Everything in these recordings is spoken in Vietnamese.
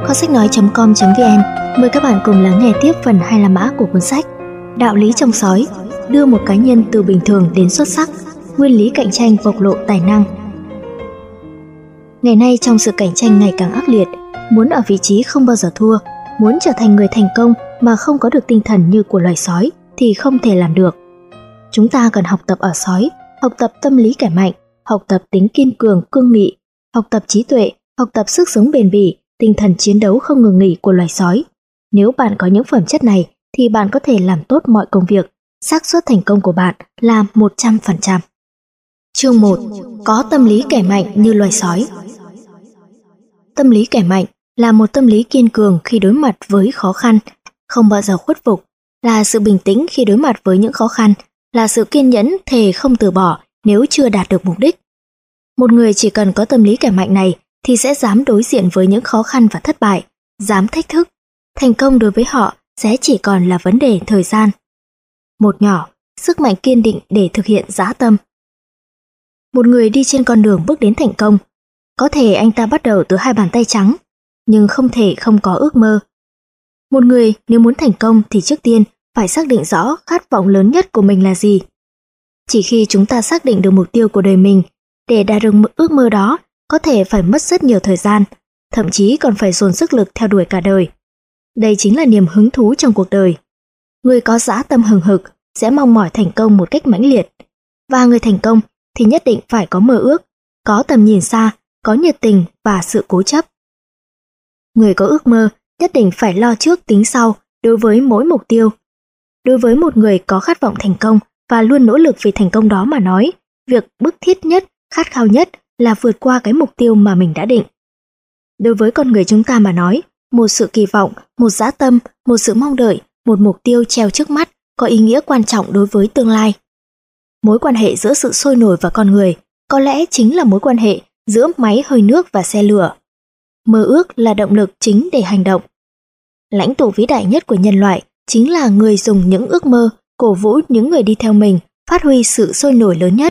kho sách nói.com.vn mời các bạn cùng lắng nghe tiếp phần 2 La Mã của cuốn sách Đạo lý trong sói, đưa một cá nhân từ bình thường đến xuất sắc, nguyên lý cạnh tranh bộc lộ tài năng. Ngày nay trong sự cạnh tranh ngày càng ác liệt, muốn ở vị trí không bao giờ thua, muốn trở thành người thành công mà không có được tinh thần như của loài sói thì không thể làm được. Chúng ta cần học tập ở sói, học tập tâm lý kẻ mạnh, học tập tính kiên cường, cương nghị, học tập trí tuệ, học tập sức sống bền bỉ, tinh thần chiến đấu không ngừng nghỉ của loài sói. Nếu bạn có những phẩm chất này thì bạn có thể làm tốt mọi công việc, xác suất thành công của bạn là 100%. Chương 1. Có tâm lý kẻ mạnh như loài sói. Tâm lý kẻ mạnh là một tâm lý kiên cường khi đối mặt với khó khăn, không bao giờ khuất phục, là sự bình tĩnh khi đối mặt với những khó khăn, là sự kiên nhẫn thề không từ bỏ nếu chưa đạt được mục đích. Một người chỉ cần có tâm lý kẻ mạnh này thì sẽ dám đối diện với những khó khăn và thất bại, dám thách thức. Thành công đối với họ sẽ chỉ còn là vấn đề thời gian. Một nhỏ, sức mạnh kiên định để thực hiện dã tâm. Một người đi trên con đường bước đến thành công, có thể anh ta bắt đầu từ 2 bàn tay trắng, nhưng không thể không có ước mơ. Một người nếu muốn thành công thì trước tiên phải xác định rõ khát vọng lớn nhất của mình là gì. Chỉ khi chúng ta xác định được mục tiêu của đời mình, để đạt được ước mơ đó, có thể phải mất rất nhiều thời gian, thậm chí còn phải dồn sức lực theo đuổi cả đời. Đây chính là niềm hứng thú trong cuộc đời. Người có dã tâm hừng hực sẽ mong mỏi thành công một cách mãnh liệt. Và người thành công thì nhất định phải có mơ ước, có tầm nhìn xa, có nhiệt tình và sự cố chấp. Người có ước mơ nhất định phải lo trước tính sau đối với mỗi mục tiêu. Đối với một người có khát vọng thành công và luôn nỗ lực vì thành công đó mà nói, việc bức thiết nhất, khát khao nhất là vượt qua cái mục tiêu mà mình đã định. Đối với con người chúng ta mà nói, một sự kỳ vọng, một dã tâm, một sự mong đợi, một mục tiêu treo trước mắt có ý nghĩa quan trọng đối với tương lai. Mối quan hệ giữa sự sôi nổi và con người có lẽ chính là mối quan hệ giữa máy hơi nước và xe lửa. Mơ ước là động lực chính để hành động. Lãnh tụ vĩ đại nhất của nhân loại chính là người dùng những ước mơ cổ vũ những người đi theo mình phát huy sự sôi nổi lớn nhất.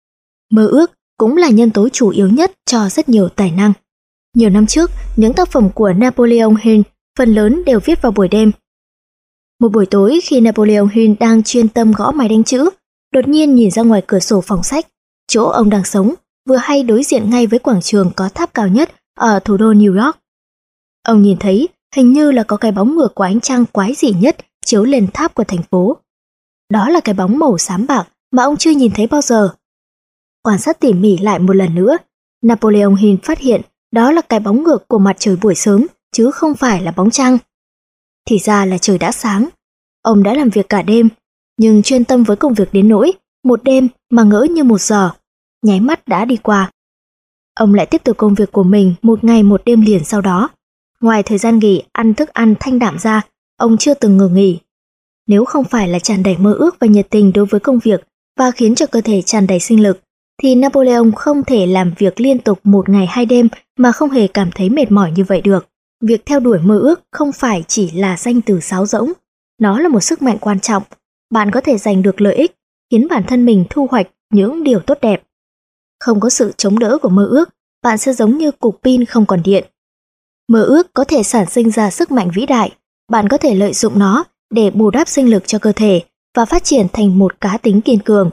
Mơ ước cũng là nhân tố chủ yếu nhất cho rất nhiều tài năng. Nhiều năm trước, những tác phẩm của Napoleon Hill phần lớn đều viết vào buổi đêm. Một buổi tối khi Napoleon Hill đang chuyên tâm gõ máy đánh chữ, đột nhiên nhìn ra ngoài cửa sổ phòng sách, chỗ ông đang sống, vừa hay đối diện ngay với quảng trường có tháp cao nhất ở thủ đô New York. Ông nhìn thấy hình như là có cái bóng ngược của ánh trăng quái dị nhất chiếu lên tháp của thành phố. Đó là cái bóng màu xám bạc mà ông chưa nhìn thấy bao giờ. Quan sát tỉ mỉ lại một lần nữa, Napoleon Hill phát hiện đó là cái bóng ngược của mặt trời buổi sớm, chứ không phải là bóng trăng. Thì ra là trời đã sáng. Ông đã làm việc cả đêm, nhưng chuyên tâm với công việc đến nỗi một đêm mà ngỡ như 1 giờ, nháy mắt đã đi qua. Ông lại tiếp tục công việc của mình 1 ngày 1 đêm liền sau đó. Ngoài thời gian nghỉ ăn thức ăn thanh đạm ra, ông chưa từng ngừng nghỉ. Nếu không phải là tràn đầy mơ ước và nhiệt tình đối với công việc và khiến cho cơ thể tràn đầy sinh lực, thì Napoleon không thể làm việc liên tục 1 ngày 2 đêm mà không hề cảm thấy mệt mỏi như vậy được. Việc theo đuổi mơ ước không phải chỉ là danh từ sáo rỗng, nó là một sức mạnh quan trọng. Bạn có thể giành được lợi ích, khiến bản thân mình thu hoạch những điều tốt đẹp. Không có sự chống đỡ của mơ ước, bạn sẽ giống như cục pin không còn điện. Mơ ước có thể sản sinh ra sức mạnh vĩ đại, bạn có thể lợi dụng nó để bù đắp sinh lực cho cơ thể và phát triển thành một cá tính kiên cường.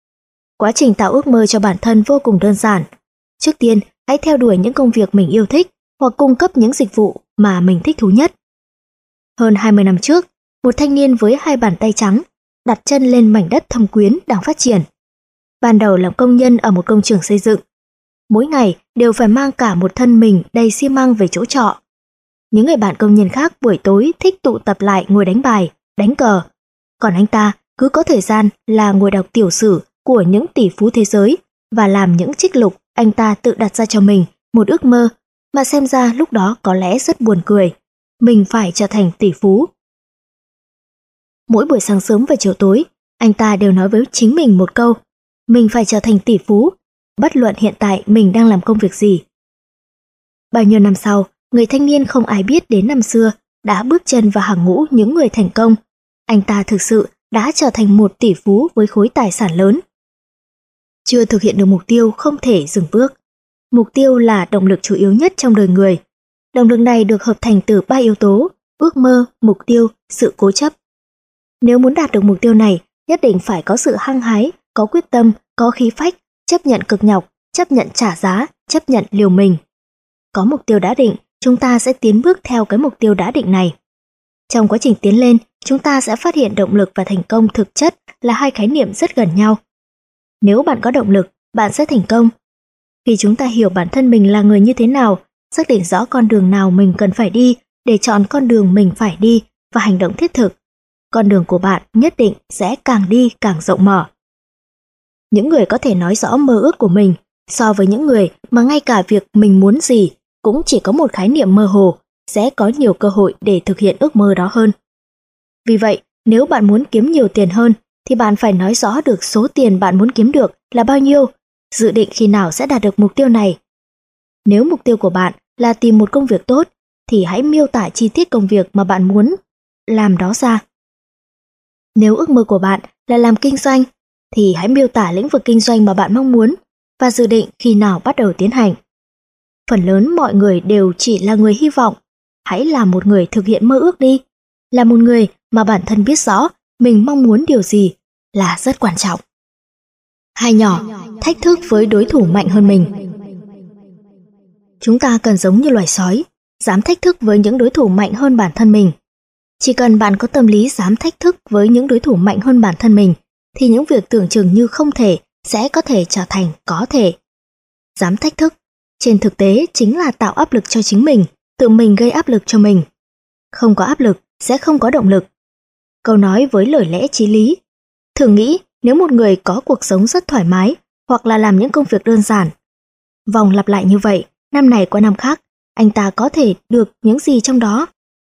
Quá trình tạo ước mơ cho bản thân vô cùng đơn giản. Trước tiên, hãy theo đuổi những công việc mình yêu thích hoặc cung cấp những dịch vụ mà mình thích thú nhất. Hơn 20 năm trước, một thanh niên với 2 bàn tay trắng đặt chân lên mảnh đất thâm quyến đang phát triển. Ban đầu làm công nhân ở một công trường xây dựng. Mỗi ngày đều phải mang cả một thân mình đầy xi măng về chỗ trọ. Những người bạn công nhân khác buổi tối thích tụ tập lại ngồi đánh bài, đánh cờ. Còn anh ta cứ có thời gian là ngồi đọc tiểu sử của những tỷ phú thế giới và làm những trích lục anh ta tự đặt ra cho mình một ước mơ mà xem ra lúc đó có lẽ rất buồn cười. Mình phải trở thành tỷ phú. Mỗi buổi sáng sớm và chiều tối, anh ta đều nói với chính mình một câu: mình phải trở thành tỷ phú, bất luận hiện tại mình đang làm công việc gì. Bao nhiêu năm sau, người thanh niên không ai biết đến năm xưa đã bước chân vào hàng ngũ những người thành công. Anh ta thực sự đã trở thành một tỷ phú với khối tài sản lớn. Chưa thực hiện được mục tiêu không thể dừng bước. Mục tiêu là động lực chủ yếu nhất trong đời người. Động lực này được hợp thành từ 3 yếu tố: ước mơ, mục tiêu, sự cố chấp. Nếu muốn đạt được mục tiêu này, nhất định phải có sự hăng hái, có quyết tâm, có khí phách, chấp nhận cực nhọc, chấp nhận trả giá, chấp nhận liều mình. Có mục tiêu đã định, chúng ta sẽ tiến bước theo cái mục tiêu đã định này. Trong quá trình tiến lên, chúng ta sẽ phát hiện động lực và thành công thực chất là hai khái niệm rất gần nhau. Nếu bạn có động lực, bạn sẽ thành công. Khi chúng ta hiểu bản thân mình là người như thế nào, xác định rõ con đường nào mình cần phải đi để chọn con đường mình phải đi và hành động thiết thực, con đường của bạn nhất định sẽ càng đi càng rộng mở. Những người có thể nói rõ mơ ước của mình so với những người mà ngay cả việc mình muốn gì cũng chỉ có một khái niệm mơ hồ sẽ có nhiều cơ hội để thực hiện ước mơ đó hơn. Vì vậy, nếu bạn muốn kiếm nhiều tiền hơn thì bạn phải nói rõ được số tiền bạn muốn kiếm được là bao nhiêu, dự định khi nào sẽ đạt được mục tiêu này. Nếu mục tiêu của bạn là tìm một công việc tốt thì hãy miêu tả chi tiết công việc mà bạn muốn làm đó ra. Nếu ước mơ của bạn là làm kinh doanh thì hãy miêu tả lĩnh vực kinh doanh mà bạn mong muốn và dự định khi nào bắt đầu tiến hành. Phần lớn mọi người đều chỉ là người hy vọng. Hãy là một người thực hiện mơ ước đi. Là một người mà bản thân biết rõ mình mong muốn điều gì là rất quan trọng. 2 nhỏ, thách thức với đối thủ mạnh hơn mình. Chúng ta cần giống như loài sói, dám thách thức với những đối thủ mạnh hơn bản thân mình. Chỉ cần bạn có tâm lý dám thách thức với những đối thủ mạnh hơn bản thân mình, thì những việc tưởng chừng như không thể sẽ có thể trở thành có thể. Dám thách thức, trên thực tế chính là tạo áp lực cho chính mình, tự mình gây áp lực cho mình. Không có áp lực sẽ không có động lực. Câu nói với lời lẽ chí lý. Thử nghĩ nếu một người có cuộc sống rất thoải mái hoặc là làm những công việc đơn giản. Vòng lặp lại như vậy, năm này qua năm khác, anh ta có thể được những gì trong đó?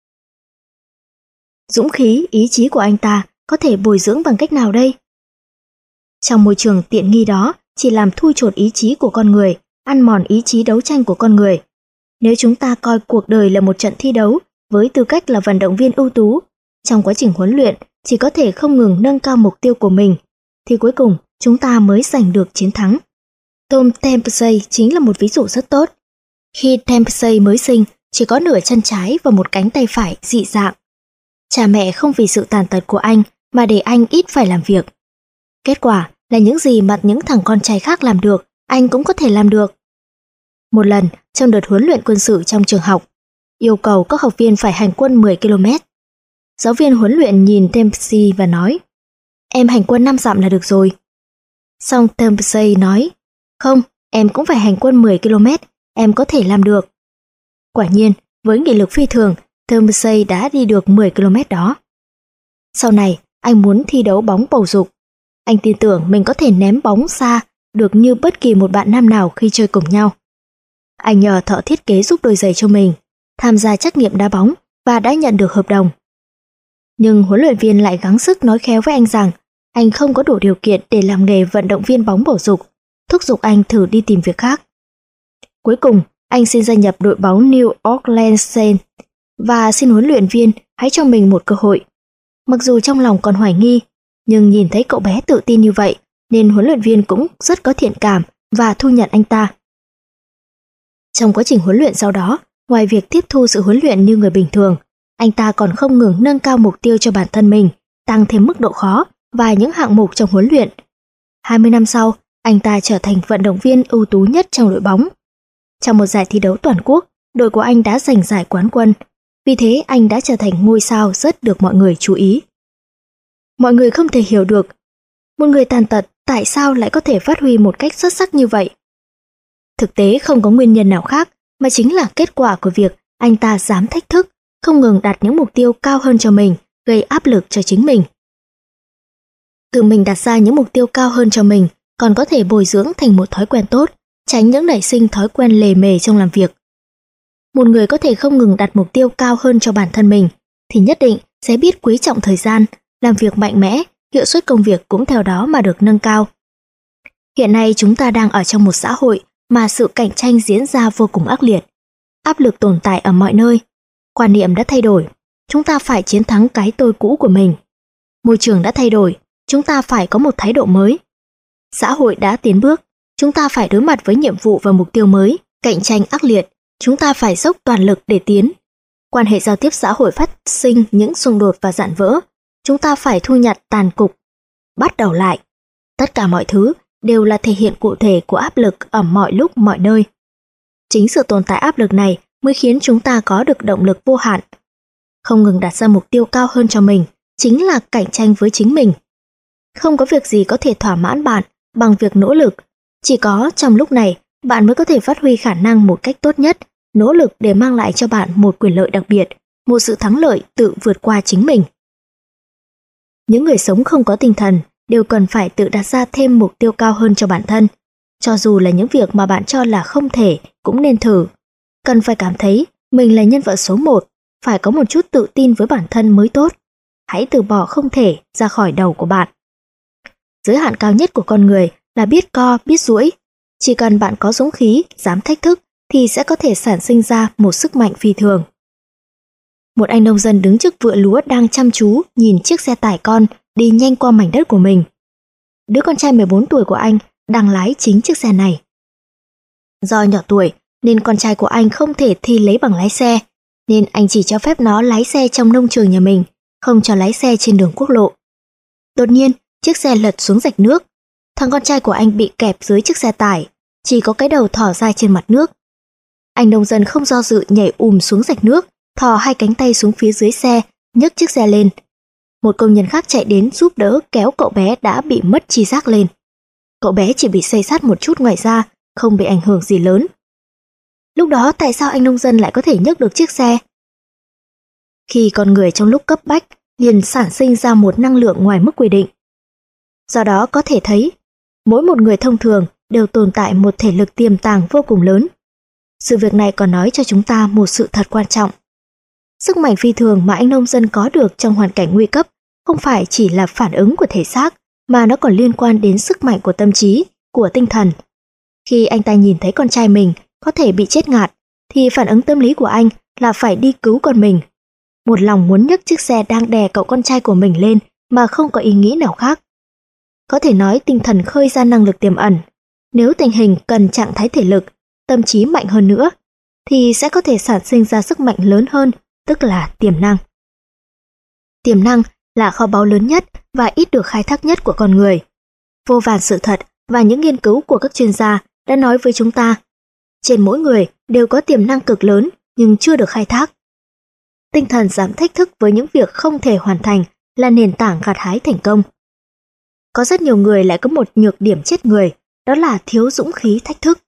Dũng khí, ý chí của anh ta có thể bồi dưỡng bằng cách nào đây? Trong môi trường tiện nghi đó chỉ làm thui chột ý chí của con người, ăn mòn ý chí đấu tranh của con người. Nếu chúng ta coi cuộc đời là một trận thi đấu với tư cách là vận động viên ưu tú, trong quá trình huấn luyện chỉ có thể không ngừng nâng cao mục tiêu của mình, thì cuối cùng chúng ta mới giành được chiến thắng. Tom Dempsey chính là một ví dụ rất tốt. Khi Dempsey mới sinh, chỉ có nửa chân trái và một cánh tay phải dị dạng. Cha mẹ không vì sự tàn tật của anh mà để anh ít phải làm việc. Kết quả là những gì mà những thằng con trai khác làm được, anh cũng có thể làm được. Một lần, trong đợt huấn luyện quân sự trong trường học, yêu cầu các học viên phải hành quân 10 km. Giáo viên huấn luyện nhìn Dempsey và nói, em hành quân 5 dặm là được rồi. Xong Dempsey nói, không, em cũng phải hành quân 10 km, em có thể làm được. Quả nhiên, với nghị lực phi thường, Dempsey đã đi được 10 km đó. Sau này, anh muốn thi đấu bóng bầu dục. Anh tin tưởng mình có thể ném bóng xa được như bất kỳ một bạn nam nào khi chơi cùng nhau. Anh nhờ thợ thiết kế giúp đôi giày cho mình, tham gia trắc nghiệm đá bóng và đã nhận được hợp đồng. Nhưng huấn luyện viên lại gắng sức nói khéo với anh rằng anh không có đủ điều kiện để làm nghề vận động viên bóng bầu dục, thúc giục anh thử đi tìm việc khác. Cuối cùng, anh xin gia nhập đội bóng New Orleans Saints và xin huấn luyện viên hãy cho mình một cơ hội. Mặc dù trong lòng còn hoài nghi, nhưng nhìn thấy cậu bé tự tin như vậy nên huấn luyện viên cũng rất có thiện cảm và thu nhận anh ta. Trong quá trình huấn luyện sau đó, ngoài việc tiếp thu sự huấn luyện như người bình thường, anh ta còn không ngừng nâng cao mục tiêu cho bản thân mình, tăng thêm mức độ khó và những hạng mục trong huấn luyện. 20 năm sau, anh ta trở thành vận động viên ưu tú nhất trong đội bóng. Trong một giải thi đấu toàn quốc, đội của anh đã giành giải quán quân. Vì thế anh đã trở thành ngôi sao rất được mọi người chú ý. Mọi người không thể hiểu được, một người tàn tật tại sao lại có thể phát huy một cách xuất sắc như vậy. Thực tế không có nguyên nhân nào khác, mà chính là kết quả của việc anh ta dám thách thức, không ngừng đặt những mục tiêu cao hơn cho mình, gây áp lực cho chính mình. Tự mình đặt ra những mục tiêu cao hơn cho mình còn có thể bồi dưỡng thành một thói quen tốt, tránh những nảy sinh thói quen lề mề trong làm việc. Một người có thể không ngừng đặt mục tiêu cao hơn cho bản thân mình thì nhất định sẽ biết quý trọng thời gian, làm việc mạnh mẽ, hiệu suất công việc cũng theo đó mà được nâng cao. Hiện nay chúng ta đang ở trong một xã hội mà sự cạnh tranh diễn ra vô cùng ác liệt. Áp lực tồn tại ở mọi nơi. Quan niệm đã thay đổi. Chúng ta phải chiến thắng cái tôi cũ của mình. Môi trường đã thay đổi. Chúng ta phải có một thái độ mới. Xã hội đã tiến bước. Chúng ta phải đối mặt với nhiệm vụ và mục tiêu mới, cạnh tranh ác liệt. chúng ta phải dốc toàn lực để tiến. Quan hệ giao tiếp xã hội phát sinh những xung đột và rạn vỡ, chúng ta phải thu nhặt tàn cục, bắt đầu lại. Tất cả mọi thứ đều là thể hiện cụ thể của áp lực ở mọi lúc mọi nơi. Chính sự tồn tại áp lực này mới khiến chúng ta có được động lực vô hạn. Không ngừng đặt ra mục tiêu cao hơn cho mình, chính là cạnh tranh với chính mình. Không có việc gì có thể thỏa mãn bạn bằng việc nỗ lực. Chỉ có trong lúc này, bạn mới có thể phát huy khả năng một cách tốt nhất, nỗ lực để mang lại cho bạn một quyền lợi đặc biệt, một sự thắng lợi tự vượt qua chính mình. Những người sống không có tinh thần đều cần phải tự đặt ra thêm mục tiêu cao hơn cho bản thân. Cho dù là những việc mà bạn cho là không thể, cũng nên thử. Cần phải cảm thấy mình là nhân vật số 1, phải có một chút tự tin với bản thân mới tốt. Hãy từ bỏ không thể ra khỏi đầu của bạn. Giới hạn cao nhất của con người là biết co, biết duỗi. Chỉ cần bạn có dũng khí, dám thách thức thì sẽ có thể sản sinh ra một sức mạnh phi thường. Một anh nông dân đứng trước vựa lúa đang chăm chú nhìn chiếc xe tải con đi nhanh qua mảnh đất của mình. Đứa con trai 14 tuổi của anh đang lái chính chiếc xe này. Do nhỏ tuổi nên con trai của anh không thể thi lấy bằng lái xe, nên anh chỉ cho phép nó lái xe trong nông trường nhà mình, không cho lái xe trên đường quốc lộ. Đột nhiên, chiếc xe lật xuống rạch nước. Thằng con trai của anh bị kẹp dưới chiếc xe tải, chỉ có cái đầu thò ra trên mặt nước. Anh nông dân không do dự nhảy xuống rạch nước, thò hai cánh tay xuống phía dưới xe, nhấc chiếc xe lên. Một công nhân khác chạy đến giúp đỡ kéo cậu bé đã bị mất tri giác lên. Cậu bé chỉ bị xây xát một chút ngoài ra, không bị ảnh hưởng gì lớn. Lúc đó tại sao anh nông dân lại có thể nhấc được chiếc xe? Khi con người trong lúc cấp bách liền sản sinh ra một năng lượng ngoài mức quy định. Do đó có thể thấy, mỗi một người thông thường đều tồn tại một thể lực tiềm tàng vô cùng lớn. Sự việc này còn nói cho chúng ta một sự thật quan trọng. Sức mạnh phi thường mà anh nông dân có được trong hoàn cảnh nguy cấp không phải chỉ là phản ứng của thể xác, mà nó còn liên quan đến sức mạnh của tâm trí, của tinh thần. Khi anh ta nhìn thấy con trai mình có thể bị chết ngạt, thì phản ứng tâm lý của anh là phải đi cứu con mình. Một lòng muốn nhấc chiếc xe đang đè cậu con trai của mình lên mà không có ý nghĩ nào khác. Có thể nói tinh thần khơi ra năng lực tiềm ẩn. Nếu tình hình cần trạng thái thể lực, tâm trí mạnh hơn nữa, thì sẽ có thể sản sinh ra sức mạnh lớn hơn, tức là tiềm năng. Tiềm năng là kho báu lớn nhất và ít được khai thác nhất của con người. Vô vàn sự thật và những nghiên cứu của các chuyên gia đã nói với chúng ta, trên mỗi người đều có tiềm năng cực lớn nhưng chưa được khai thác. Tinh thần dám thách thức với những việc không thể hoàn thành là nền tảng gặt hái thành công. Có rất nhiều người lại có một nhược điểm chết người, đó là thiếu dũng khí thách thức.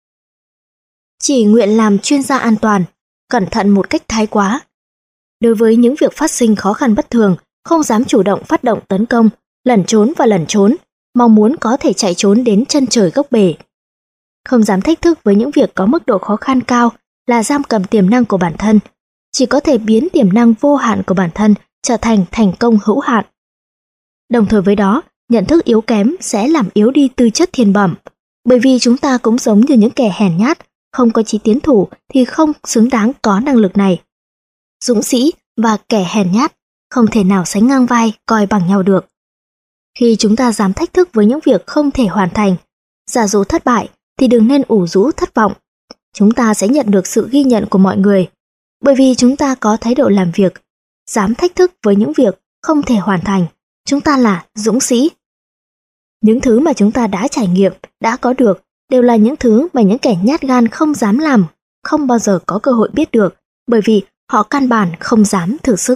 Chỉ nguyện làm chuyên gia an toàn, cẩn thận một cách thái quá. Đối với những việc phát sinh khó khăn bất thường, không dám chủ động phát động tấn công, lẩn trốn, mong muốn có thể chạy trốn đến chân trời góc bể. Không dám thách thức với những việc có mức độ khó khăn cao là giam cầm tiềm năng của bản thân, chỉ có thể biến tiềm năng vô hạn của bản thân trở thành thành công hữu hạn. Đồng thời với đó, nhận thức yếu kém sẽ làm yếu đi tư chất thiên bẩm, bởi vì chúng ta cũng giống như những kẻ hèn nhát, không có chí tiến thủ thì không xứng đáng có năng lực này. Dũng sĩ và kẻ hèn nhát không thể nào sánh ngang vai coi bằng nhau được. Khi chúng ta dám thách thức với những việc không thể hoàn thành, giả dụ thất bại thì đừng nên ủ rũ thất vọng. Chúng ta sẽ nhận được sự ghi nhận của mọi người, bởi vì chúng ta có thái độ làm việc, dám thách thức với những việc không thể hoàn thành. Chúng ta là dũng sĩ. Những thứ mà chúng ta đã trải nghiệm, đã có được đều là những thứ mà những kẻ nhát gan không dám làm, không bao giờ có cơ hội biết được, bởi vì họ căn bản không dám thử sức.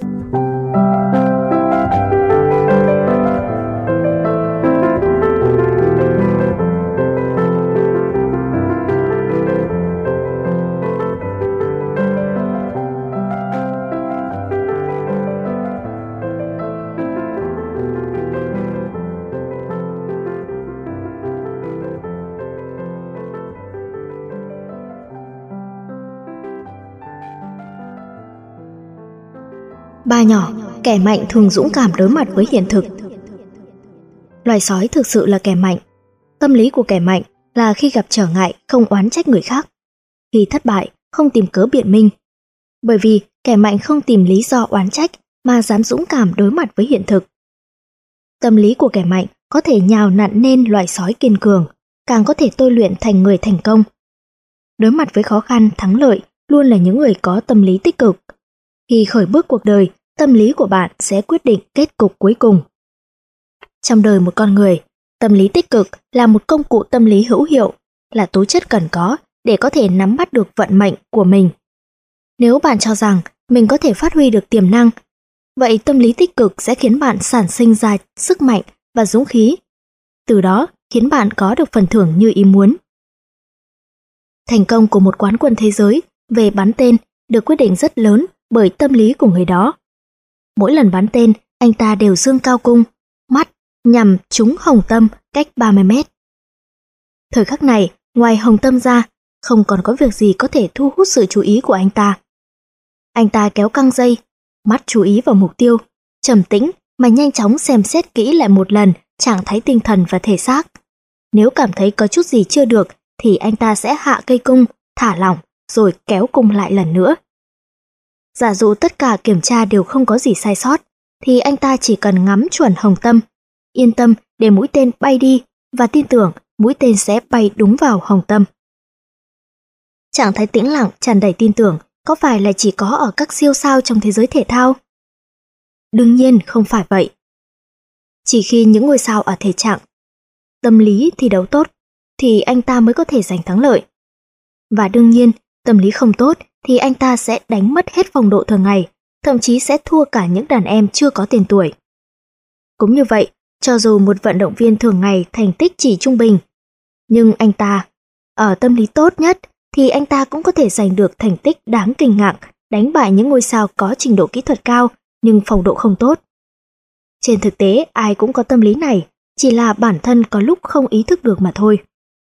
Ba nhỏ, kẻ mạnh thường dũng cảm đối mặt với hiện thực. Loài sói thực sự là kẻ mạnh. Tâm lý của kẻ mạnh là khi gặp trở ngại không oán trách người khác, khi thất bại không tìm cớ biện minh. Bởi vì kẻ mạnh không tìm lý do oán trách mà dám dũng cảm đối mặt với hiện thực. Tâm lý của kẻ mạnh có thể nhào nặn nên loài sói kiên cường, càng có thể tôi luyện thành người thành công. Đối mặt với khó khăn, thắng lợi luôn là những người có tâm lý tích cực. Khi khởi bước cuộc đời, tâm lý của bạn sẽ quyết định kết cục cuối cùng. Trong đời một con người, tâm lý tích cực là một công cụ tâm lý hữu hiệu, là tố chất cần có để có thể nắm bắt được vận mệnh của mình. Nếu bạn cho rằng mình có thể phát huy được tiềm năng, vậy tâm lý tích cực sẽ khiến bạn sản sinh ra sức mạnh và dũng khí, từ đó khiến bạn có được phần thưởng như ý muốn. Thành công của một quán quân thế giới về bắn tên được quyết định rất lớn bởi tâm lý của người đó. Mỗi lần bắn tên, anh ta đều giương cao cung, mắt nhằm trúng hồng tâm cách 30 mét. Thời khắc này, ngoài hồng tâm ra, không còn có việc gì có thể thu hút sự chú ý của anh ta. Anh ta kéo căng dây, mắt chú ý vào mục tiêu, trầm tĩnh mà nhanh chóng xem xét kỹ lại một lần trạng thái tinh thần và thể xác. Nếu cảm thấy có chút gì chưa được thì anh ta sẽ hạ cây cung, thả lỏng rồi kéo cung lại lần nữa. Giả dụ tất cả kiểm tra đều không có gì sai sót thì anh ta chỉ cần ngắm chuẩn hồng tâm, yên tâm để mũi tên bay đi và tin tưởng mũi tên sẽ bay đúng vào hồng tâm. Trạng thái tĩnh lặng tràn đầy tin tưởng có phải là chỉ có ở các siêu sao trong thế giới thể thao? Đương nhiên không phải vậy. Chỉ khi những ngôi sao ở thể trạng tâm lý thi đấu tốt thì anh ta mới có thể giành thắng lợi. Và đương nhiên, tâm lý không tốt thì anh ta sẽ đánh mất hết phong độ thường ngày, thậm chí sẽ thua cả những đàn em chưa có tên tuổi. Cũng như vậy, cho dù một vận động viên thường ngày thành tích chỉ trung bình, nhưng anh ta ở tâm lý tốt nhất thì anh ta cũng có thể giành được thành tích đáng kinh ngạc, đánh bại những ngôi sao có trình độ kỹ thuật cao nhưng phong độ không tốt. Trên thực tế, ai cũng có tâm lý này, chỉ là bản thân có lúc không ý thức được mà thôi.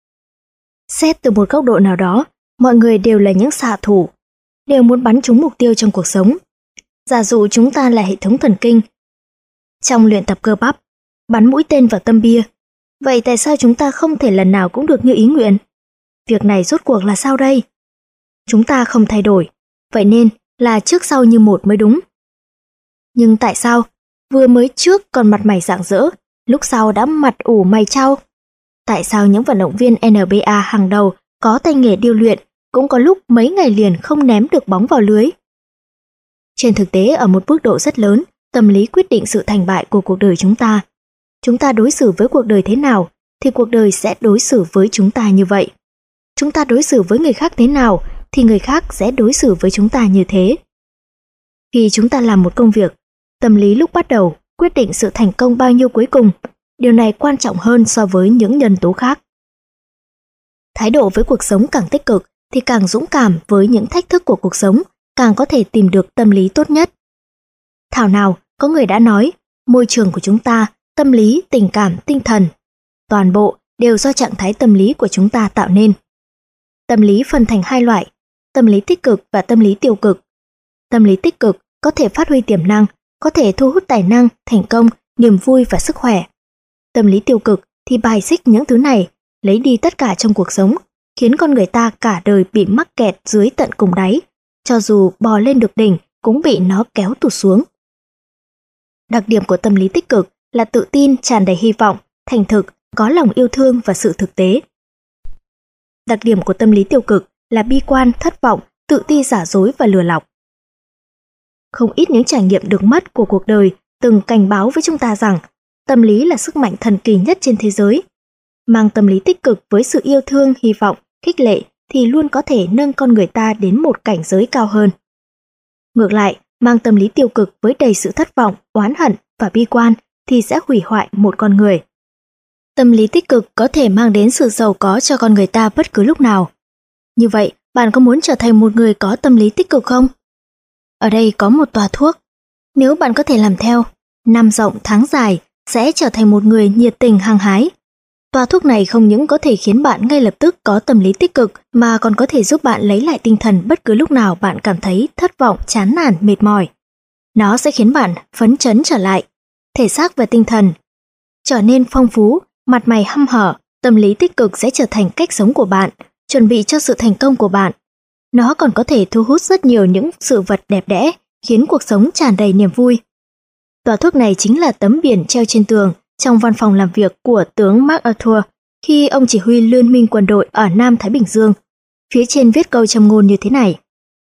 Xét từ một góc độ nào đó, mọi người đều là những xạ thủ, đều muốn bắn trúng mục tiêu trong cuộc sống. Giả dụ chúng ta là hệ thống thần kinh. Trong luyện tập cơ bắp, bắn mũi tên vào tâm bia, vậy tại sao chúng ta không thể lần nào cũng được như ý nguyện? Việc này rốt cuộc là sao đây? Chúng ta không thay đổi, vậy nên là trước sau như một mới đúng. Nhưng tại sao vừa mới trước còn mặt mày rạng rỡ, lúc sau đã mặt ủ mày chau? Tại sao những vận động viên NBA hàng đầu có tay nghề điêu luyện cũng có lúc mấy ngày liền không ném được bóng vào lưới? Trên thực tế, ở một mức độ rất lớn, tâm lý quyết định sự thành bại của cuộc đời chúng ta. Chúng ta đối xử với cuộc đời thế nào thì cuộc đời sẽ đối xử với chúng ta như vậy. Chúng ta đối xử với người khác thế nào thì người khác sẽ đối xử với chúng ta như thế. Khi chúng ta làm một công việc, tâm lý lúc bắt đầu quyết định sự thành công bao nhiêu cuối cùng. Điều này quan trọng hơn so với những nhân tố khác. Thái độ với cuộc sống càng tích cực thì càng dũng cảm với những thách thức của cuộc sống, càng có thể tìm được tâm lý tốt nhất. Thảo nào, có người đã nói, môi trường của chúng ta, tâm lý, tình cảm, tinh thần, toàn bộ đều do trạng thái tâm lý của chúng ta tạo nên. Tâm lý phân thành hai loại, tâm lý tích cực và tâm lý tiêu cực. Tâm lý tích cực có thể phát huy tiềm năng, có thể thu hút tài năng, thành công, niềm vui và sức khỏe. Tâm lý tiêu cực thì bài xích những thứ này, lấy đi tất cả trong cuộc sống, khiến con người ta cả đời bị mắc kẹt dưới tận cùng đáy, cho dù bò lên được đỉnh cũng bị nó kéo tụt xuống. Đặc điểm của tâm lý tích cực là tự tin, tràn đầy hy vọng, thành thực, có lòng yêu thương và sự thực tế. Đặc điểm của tâm lý tiêu cực là bi quan, thất vọng, tự ti giả dối và lừa lọc. Không ít những trải nghiệm được mất của cuộc đời từng cảnh báo với chúng ta rằng tâm lý là sức mạnh thần kỳ nhất trên thế giới. Mang tâm lý tích cực với sự yêu thương, hy vọng, khích lệ thì luôn có thể nâng con người ta đến một cảnh giới cao hơn. Ngược lại, mang tâm lý tiêu cực với đầy sự thất vọng, oán hận và bi quan thì sẽ hủy hoại một con người. Tâm lý tích cực có thể mang đến sự giàu có cho con người ta bất cứ lúc nào. Như vậy, bạn có muốn trở thành một người có tâm lý tích cực không? Ở đây có một tòa thuốc. Nếu bạn có thể làm theo, năm rộng tháng dài sẽ trở thành một người nhiệt tình hăng hái. Tòa thuốc này không những có thể khiến bạn ngay lập tức có tâm lý tích cực mà còn có thể giúp bạn lấy lại tinh thần bất cứ lúc nào bạn cảm thấy thất vọng, chán nản, mệt mỏi. Nó sẽ khiến bạn phấn chấn trở lại, thể xác và tinh thần trở nên phong phú, mặt mày hăm hở. Tâm lý tích cực sẽ trở thành cách sống của bạn, chuẩn bị cho sự thành công của bạn. Nó còn có thể thu hút rất nhiều những sự vật đẹp đẽ, khiến cuộc sống tràn đầy niềm vui. Tòa thuốc này chính là tấm biển treo trên tường trong văn phòng làm việc của tướng MacArthur khi ông chỉ huy liên minh quân đội ở Nam Thái Bình Dương. Phía trên viết câu châm ngôn như thế này: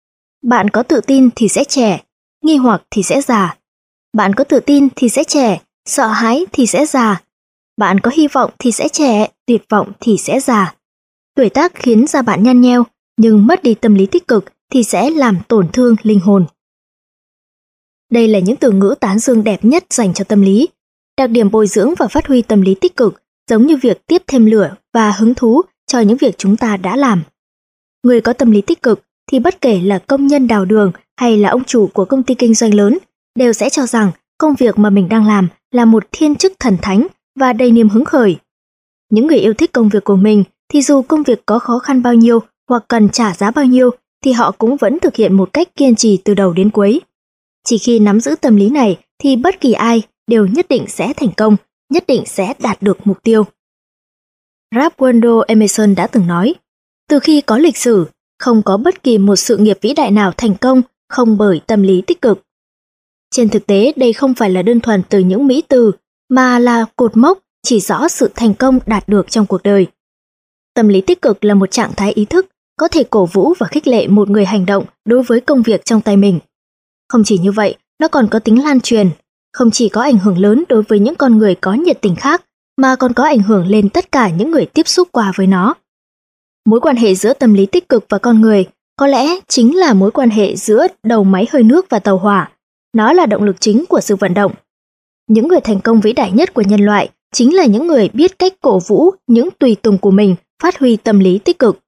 Bạn có tự tin thì sẽ trẻ, nghi hoặc thì sẽ già. Bạn có tự tin thì sẽ trẻ, sợ hãi thì sẽ già. Bạn có hy vọng thì sẽ trẻ, tuyệt vọng thì sẽ già. Tuổi tác khiến da bạn nhăn nheo, nhưng mất đi tâm lý tích cực thì sẽ làm tổn thương linh hồn. Đây là những từ ngữ tán dương đẹp nhất dành cho tâm lý. Đặc điểm bồi dưỡng và phát huy tâm lý tích cực giống như việc tiếp thêm lửa và hứng thú cho những việc chúng ta đã làm. Người có tâm lý tích cực thì bất kể là công nhân đào đường hay là ông chủ của công ty kinh doanh lớn đều sẽ cho rằng công việc mà mình đang làm là một thiên chức thần thánh và đầy niềm hứng khởi. Những người yêu thích công việc của mình thì dù công việc có khó khăn bao nhiêu hoặc cần trả giá bao nhiêu thì họ cũng vẫn thực hiện một cách kiên trì từ đầu đến cuối. Chỉ khi nắm giữ tâm lý này thì bất kỳ ai đều nhất định sẽ thành công, nhất định sẽ đạt được mục tiêu. Ralph Waldo Emerson đã từng nói, từ khi có lịch sử, không có bất kỳ một sự nghiệp vĩ đại nào thành công không bởi tâm lý tích cực. Trên thực tế, đây không phải là đơn thuần từ những mỹ từ, mà là cột mốc chỉ rõ sự thành công đạt được trong cuộc đời. Tâm lý tích cực là một trạng thái ý thức, có thể cổ vũ và khích lệ một người hành động đối với công việc trong tay mình. Không chỉ như vậy, nó còn có tính lan truyền, không chỉ có ảnh hưởng lớn đối với những con người có nhiệt tình khác, mà còn có ảnh hưởng lên tất cả những người tiếp xúc qua với nó. Mối quan hệ giữa tâm lý tích cực và con người có lẽ chính là mối quan hệ giữa đầu máy hơi nước và tàu hỏa. Nó là động lực chính của sự vận động. Những người thành công vĩ đại nhất của nhân loại chính là những người biết cách cổ vũ những tùy tùng của mình phát huy tâm lý tích cực.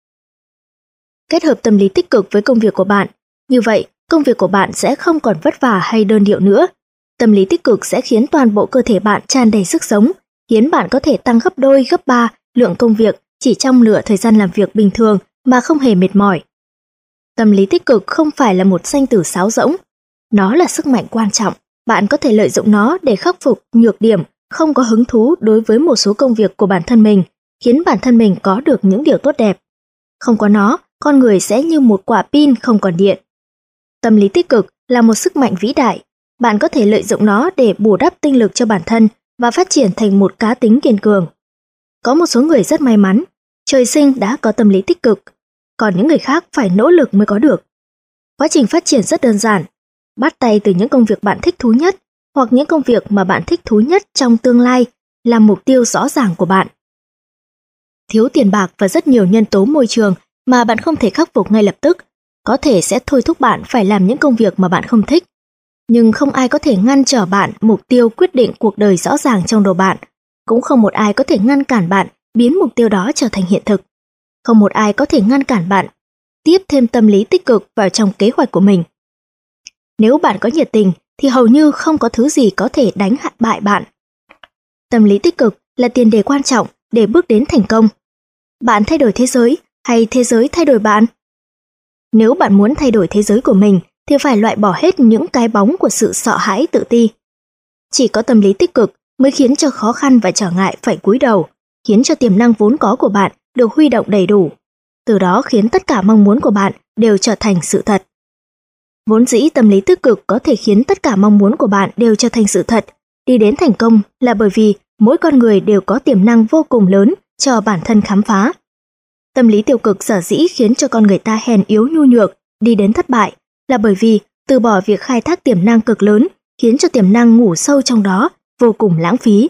Kết hợp tâm lý tích cực với công việc của bạn, như vậy công việc của bạn sẽ không còn vất vả hay đơn điệu nữa. Tâm lý tích cực sẽ khiến toàn bộ cơ thể bạn tràn đầy sức sống, khiến bạn có thể tăng gấp đôi, gấp ba lượng công việc chỉ trong nửa thời gian làm việc bình thường mà không hề mệt mỏi. Tâm lý tích cực không phải là một danh từ sáo rỗng, nó là sức mạnh quan trọng. Bạn có thể lợi dụng nó để khắc phục nhược điểm, không có hứng thú đối với một số công việc của bản thân mình, khiến bản thân mình có được những điều tốt đẹp. Không có nó, con người sẽ như một quả pin không còn điện. Tâm lý tích cực là một sức mạnh vĩ đại. Bạn có thể lợi dụng nó để bù đắp tinh lực cho bản thân và phát triển thành một cá tính kiên cường. Có một số người rất may mắn, trời sinh đã có tâm lý tích cực, còn những người khác phải nỗ lực mới có được. Quá trình phát triển rất đơn giản, bắt tay từ những công việc bạn thích thú nhất hoặc những công việc mà bạn thích thú nhất trong tương lai là mục tiêu rõ ràng của bạn. Thiếu tiền bạc và rất nhiều nhân tố môi trường mà bạn không thể khắc phục ngay lập tức có thể sẽ thôi thúc bạn phải làm những công việc mà bạn không thích. Nhưng không ai có thể ngăn trở bạn mục tiêu quyết định cuộc đời rõ ràng trong đầu bạn. Cũng không một ai có thể ngăn cản bạn biến mục tiêu đó trở thành hiện thực. Không một ai có thể ngăn cản bạn tiếp thêm tâm lý tích cực vào trong kế hoạch của mình. Nếu bạn có nhiệt tình thì hầu như không có thứ gì có thể đánh bại bạn. Tâm lý tích cực là tiền đề quan trọng để bước đến thành công. Bạn thay đổi thế giới hay thế giới thay đổi bạn? Nếu bạn muốn thay đổi thế giới của mình thì phải loại bỏ hết những cái bóng của sự sợ hãi tự ti. Chỉ có tâm lý tích cực mới khiến cho khó khăn và trở ngại phải cúi đầu, khiến cho tiềm năng vốn có của bạn được huy động đầy đủ. Từ đó khiến tất cả mong muốn của bạn đều trở thành sự thật. Vốn dĩ tâm lý tích cực có thể khiến tất cả mong muốn của bạn đều trở thành sự thật. Đi đến thành công là bởi vì mỗi con người đều có tiềm năng vô cùng lớn cho bản thân khám phá. Tâm lý tiêu cực sở dĩ khiến cho con người ta hèn yếu nhu nhược, đi đến thất bại là bởi vì từ bỏ việc khai thác tiềm năng cực lớn, khiến cho tiềm năng ngủ sâu trong đó, vô cùng lãng phí.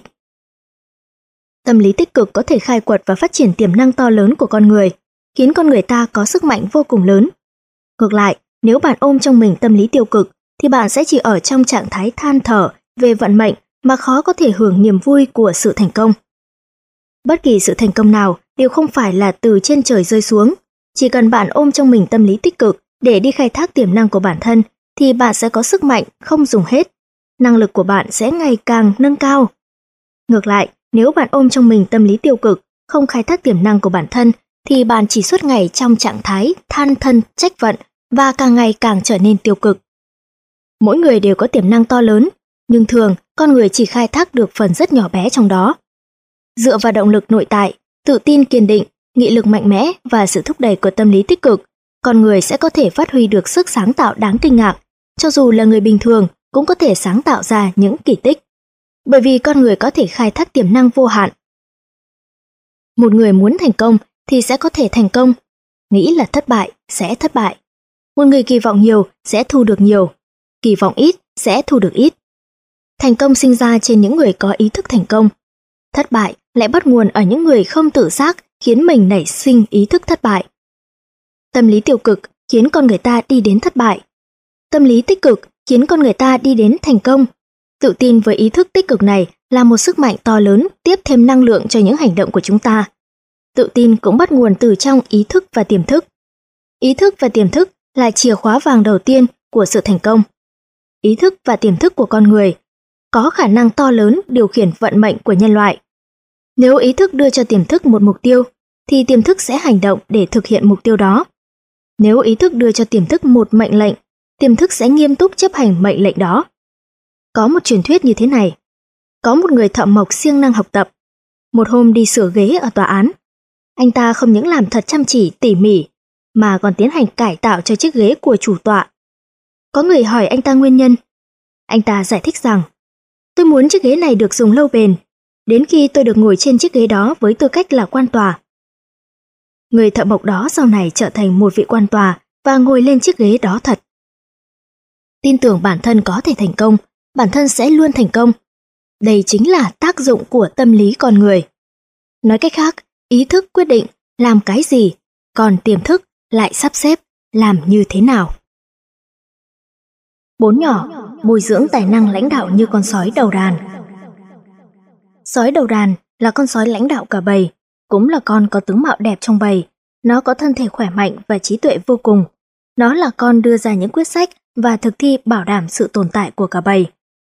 Tâm lý tích cực có thể khai quật và phát triển tiềm năng to lớn của con người, khiến con người ta có sức mạnh vô cùng lớn. Ngược lại, nếu bạn ôm trong mình tâm lý tiêu cực, thì bạn sẽ chỉ ở trong trạng thái than thở về vận mệnh mà khó có thể hưởng niềm vui của sự thành công. Bất kỳ sự thành công nào đều không phải là từ trên trời rơi xuống. Chỉ cần bạn ôm trong mình tâm lý tích cực để đi khai thác tiềm năng của bản thân, thì bạn sẽ có sức mạnh không dùng hết. Năng lực của bạn sẽ ngày càng nâng cao. Ngược lại, nếu bạn ôm trong mình tâm lý tiêu cực, không khai thác tiềm năng của bản thân, thì bạn chỉ suốt ngày trong trạng thái than thân trách vận và càng ngày càng trở nên tiêu cực. Mỗi người đều có tiềm năng to lớn, nhưng thường con người chỉ khai thác được phần rất nhỏ bé trong đó. Dựa vào động lực nội tại, tự tin kiên định, nghị lực mạnh mẽ và sự thúc đẩy của tâm lý tích cực, con người sẽ có thể phát huy được sức sáng tạo đáng kinh ngạc. Cho dù là người bình thường cũng có thể sáng tạo ra những kỳ tích. Bởi vì con người có thể khai thác tiềm năng vô hạn. Một người muốn thành công thì sẽ có thể thành công, nghĩ là thất bại sẽ thất bại. Một người kỳ vọng nhiều sẽ thu được nhiều, kỳ vọng ít sẽ thu được ít. Thành công sinh ra trên những người có ý thức thành công. Thất bại lại bắt nguồn ở những người không tự giác khiến mình nảy sinh ý thức thất bại. Tâm lý tiêu cực khiến con người ta đi đến thất bại. Tâm lý tích cực khiến con người ta đi đến thành công. Tự tin với ý thức tích cực này là một sức mạnh to lớn tiếp thêm năng lượng cho những hành động của chúng ta. Tự tin cũng bắt nguồn từ trong ý thức và tiềm thức. Ý thức và tiềm thức là chìa khóa vàng đầu tiên của sự thành công. Ý thức và tiềm thức của con người có khả năng to lớn điều khiển vận mệnh của nhân loại. Nếu ý thức đưa cho tiềm thức một mục tiêu, thì tiềm thức sẽ hành động để thực hiện mục tiêu đó. Nếu ý thức đưa cho tiềm thức một mệnh lệnh, tiềm thức sẽ nghiêm túc chấp hành mệnh lệnh đó. Có một truyền thuyết như thế này. Có một người thợ mộc siêng năng học tập. Một hôm đi sửa ghế ở tòa án. Anh ta không những làm thật chăm chỉ tỉ mỉ, mà còn tiến hành cải tạo cho chiếc ghế của chủ tọa. Có người hỏi anh ta nguyên nhân. Anh ta giải thích rằng, tôi muốn chiếc ghế này được dùng lâu bền, đến khi tôi được ngồi trên chiếc ghế đó với tư cách là quan tòa. Người thợ mộc đó sau này trở thành một vị quan tòa và ngồi lên chiếc ghế đó thật. Tin tưởng bản thân có thể thành công, bản thân sẽ luôn thành công. Đây chính là tác dụng của tâm lý con người. Nói cách khác, ý thức quyết định làm cái gì, còn tiềm thức lại sắp xếp làm như thế nào. 4 nhỏ, bồi dưỡng tài năng lãnh đạo như con sói đầu đàn. Sói đầu đàn là con sói lãnh đạo cả bầy, cũng là con có tướng mạo đẹp trong bầy. Nó có thân thể khỏe mạnh và trí tuệ vô cùng. Nó là con đưa ra những quyết sách và thực thi bảo đảm sự tồn tại của cả bầy.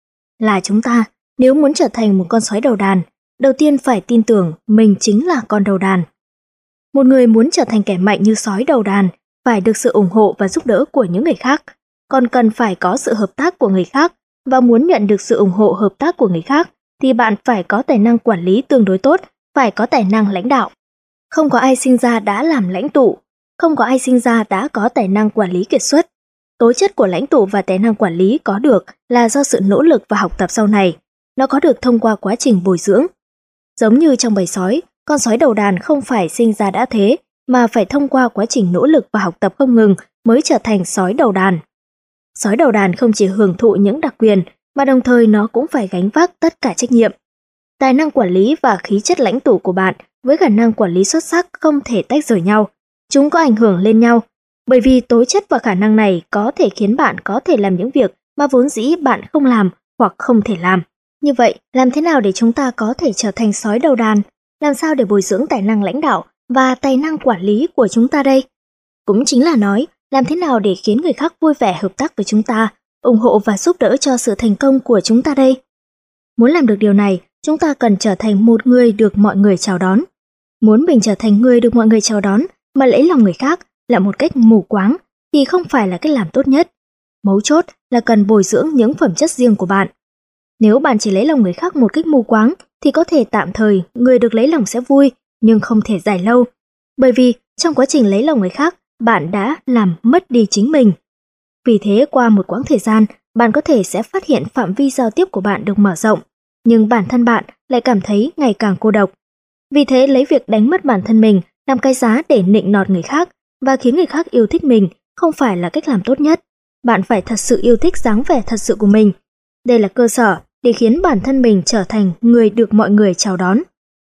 Là chúng ta, nếu muốn trở thành một con sói đầu đàn, đầu tiên phải tin tưởng mình chính là con đầu đàn. Một người muốn trở thành kẻ mạnh như sói đầu đàn, phải được sự ủng hộ và giúp đỡ của những người khác, còn cần phải có sự hợp tác của người khác, và muốn nhận được sự ủng hộ hợp tác của người khác, thì bạn phải có tài năng quản lý tương đối tốt, phải có tài năng lãnh đạo. Không có ai sinh ra đã làm lãnh tụ, không có ai sinh ra đã có tài năng quản lý kiệt xuất. Tố chất của lãnh tụ và tài năng quản lý có được là do sự nỗ lực và học tập sau này. Nó có được thông qua quá trình bồi dưỡng. Giống như trong bầy sói, con sói đầu đàn không phải sinh ra đã thế, mà phải thông qua quá trình nỗ lực và học tập không ngừng mới trở thành sói đầu đàn. Sói đầu đàn không chỉ hưởng thụ những đặc quyền, mà đồng thời nó cũng phải gánh vác tất cả trách nhiệm. Tài năng quản lý và khí chất lãnh tụ của bạn với khả năng quản lý xuất sắc không thể tách rời nhau. Chúng có ảnh hưởng lên nhau, bởi vì tố chất và khả năng này có thể khiến bạn có thể làm những việc mà vốn dĩ bạn không làm hoặc không thể làm. Như vậy, làm thế nào để chúng ta có thể trở thành sói đầu đàn? Làm sao để bồi dưỡng tài năng lãnh đạo và tài năng quản lý của chúng ta đây? Cũng chính là nói, làm thế nào để khiến người khác vui vẻ hợp tác với chúng ta, ủng hộ và giúp đỡ cho sự thành công của chúng ta đây? Muốn làm được điều này, chúng ta cần trở thành một người được mọi người chào đón. Muốn mình trở thành người được mọi người chào đón mà lấy lòng người khác là một cách mù quáng thì không phải là cách làm tốt nhất. Mấu chốt là cần bồi dưỡng những phẩm chất riêng của bạn. Nếu bạn chỉ lấy lòng người khác một cách mù quáng thì có thể tạm thời người được lấy lòng sẽ vui, nhưng không thể dài lâu. Bởi vì trong quá trình lấy lòng người khác, bạn đã làm mất đi chính mình. Vì thế qua một quãng thời gian, bạn có thể sẽ phát hiện phạm vi giao tiếp của bạn được mở rộng, nhưng bản thân bạn lại cảm thấy ngày càng cô độc. Vì thế lấy việc đánh mất bản thân mình làm cái giá để nịnh nọt người khác và khiến người khác yêu thích mình không phải là cách làm tốt nhất. Bạn phải thật sự yêu thích dáng vẻ thật sự của mình. Đây là cơ sở để khiến bản thân mình trở thành người được mọi người chào đón.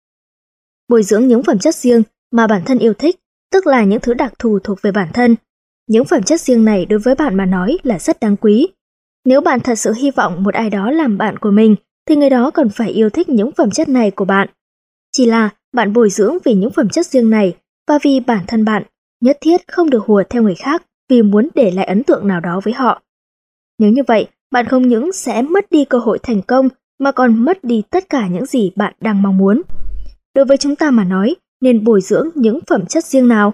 Bồi dưỡng những phẩm chất riêng mà bản thân yêu thích, tức là những thứ đặc thù thuộc về bản thân. Những phẩm chất riêng này đối với bạn mà nói là rất đáng quý. Nếu bạn thật sự hy vọng một ai đó làm bạn của mình, thì người đó cần phải yêu thích những phẩm chất này của bạn. Chỉ là bạn bồi dưỡng vì những phẩm chất riêng này và vì bản thân bạn, nhất thiết không được hùa theo người khác vì muốn để lại ấn tượng nào đó với họ. Nếu như vậy, bạn không những sẽ mất đi cơ hội thành công mà còn mất đi tất cả những gì bạn đang mong muốn. Đối với chúng ta mà nói, nên bồi dưỡng những phẩm chất riêng nào?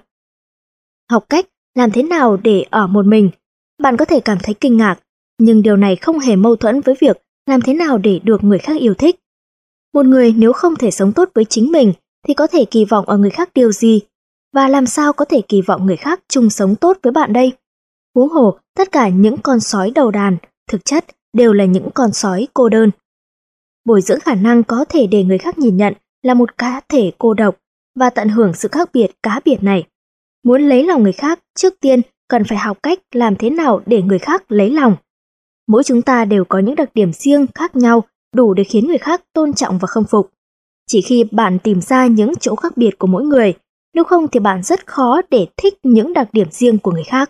Học cách làm thế nào để ở một mình. Bạn có thể cảm thấy kinh ngạc, nhưng điều này không hề mâu thuẫn với việc làm thế nào để được người khác yêu thích. Một người nếu không thể sống tốt với chính mình thì có thể kỳ vọng ở người khác điều gì? Và làm sao có thể kỳ vọng người khác chung sống tốt với bạn đây? Huống hồ, tất cả những con sói đầu đàn, thực chất đều là những con sói cô đơn. Bồi dưỡng khả năng có thể để người khác nhìn nhận là một cá thể cô độc và tận hưởng sự khác biệt cá biệt này. Muốn lấy lòng người khác, trước tiên cần phải học cách làm thế nào để người khác lấy lòng. Mỗi chúng ta đều có những đặc điểm riêng khác nhau, đủ để khiến người khác tôn trọng và khâm phục. Chỉ khi bạn tìm ra những chỗ khác biệt của mỗi người, nếu không thì bạn rất khó để thích những đặc điểm riêng của người khác.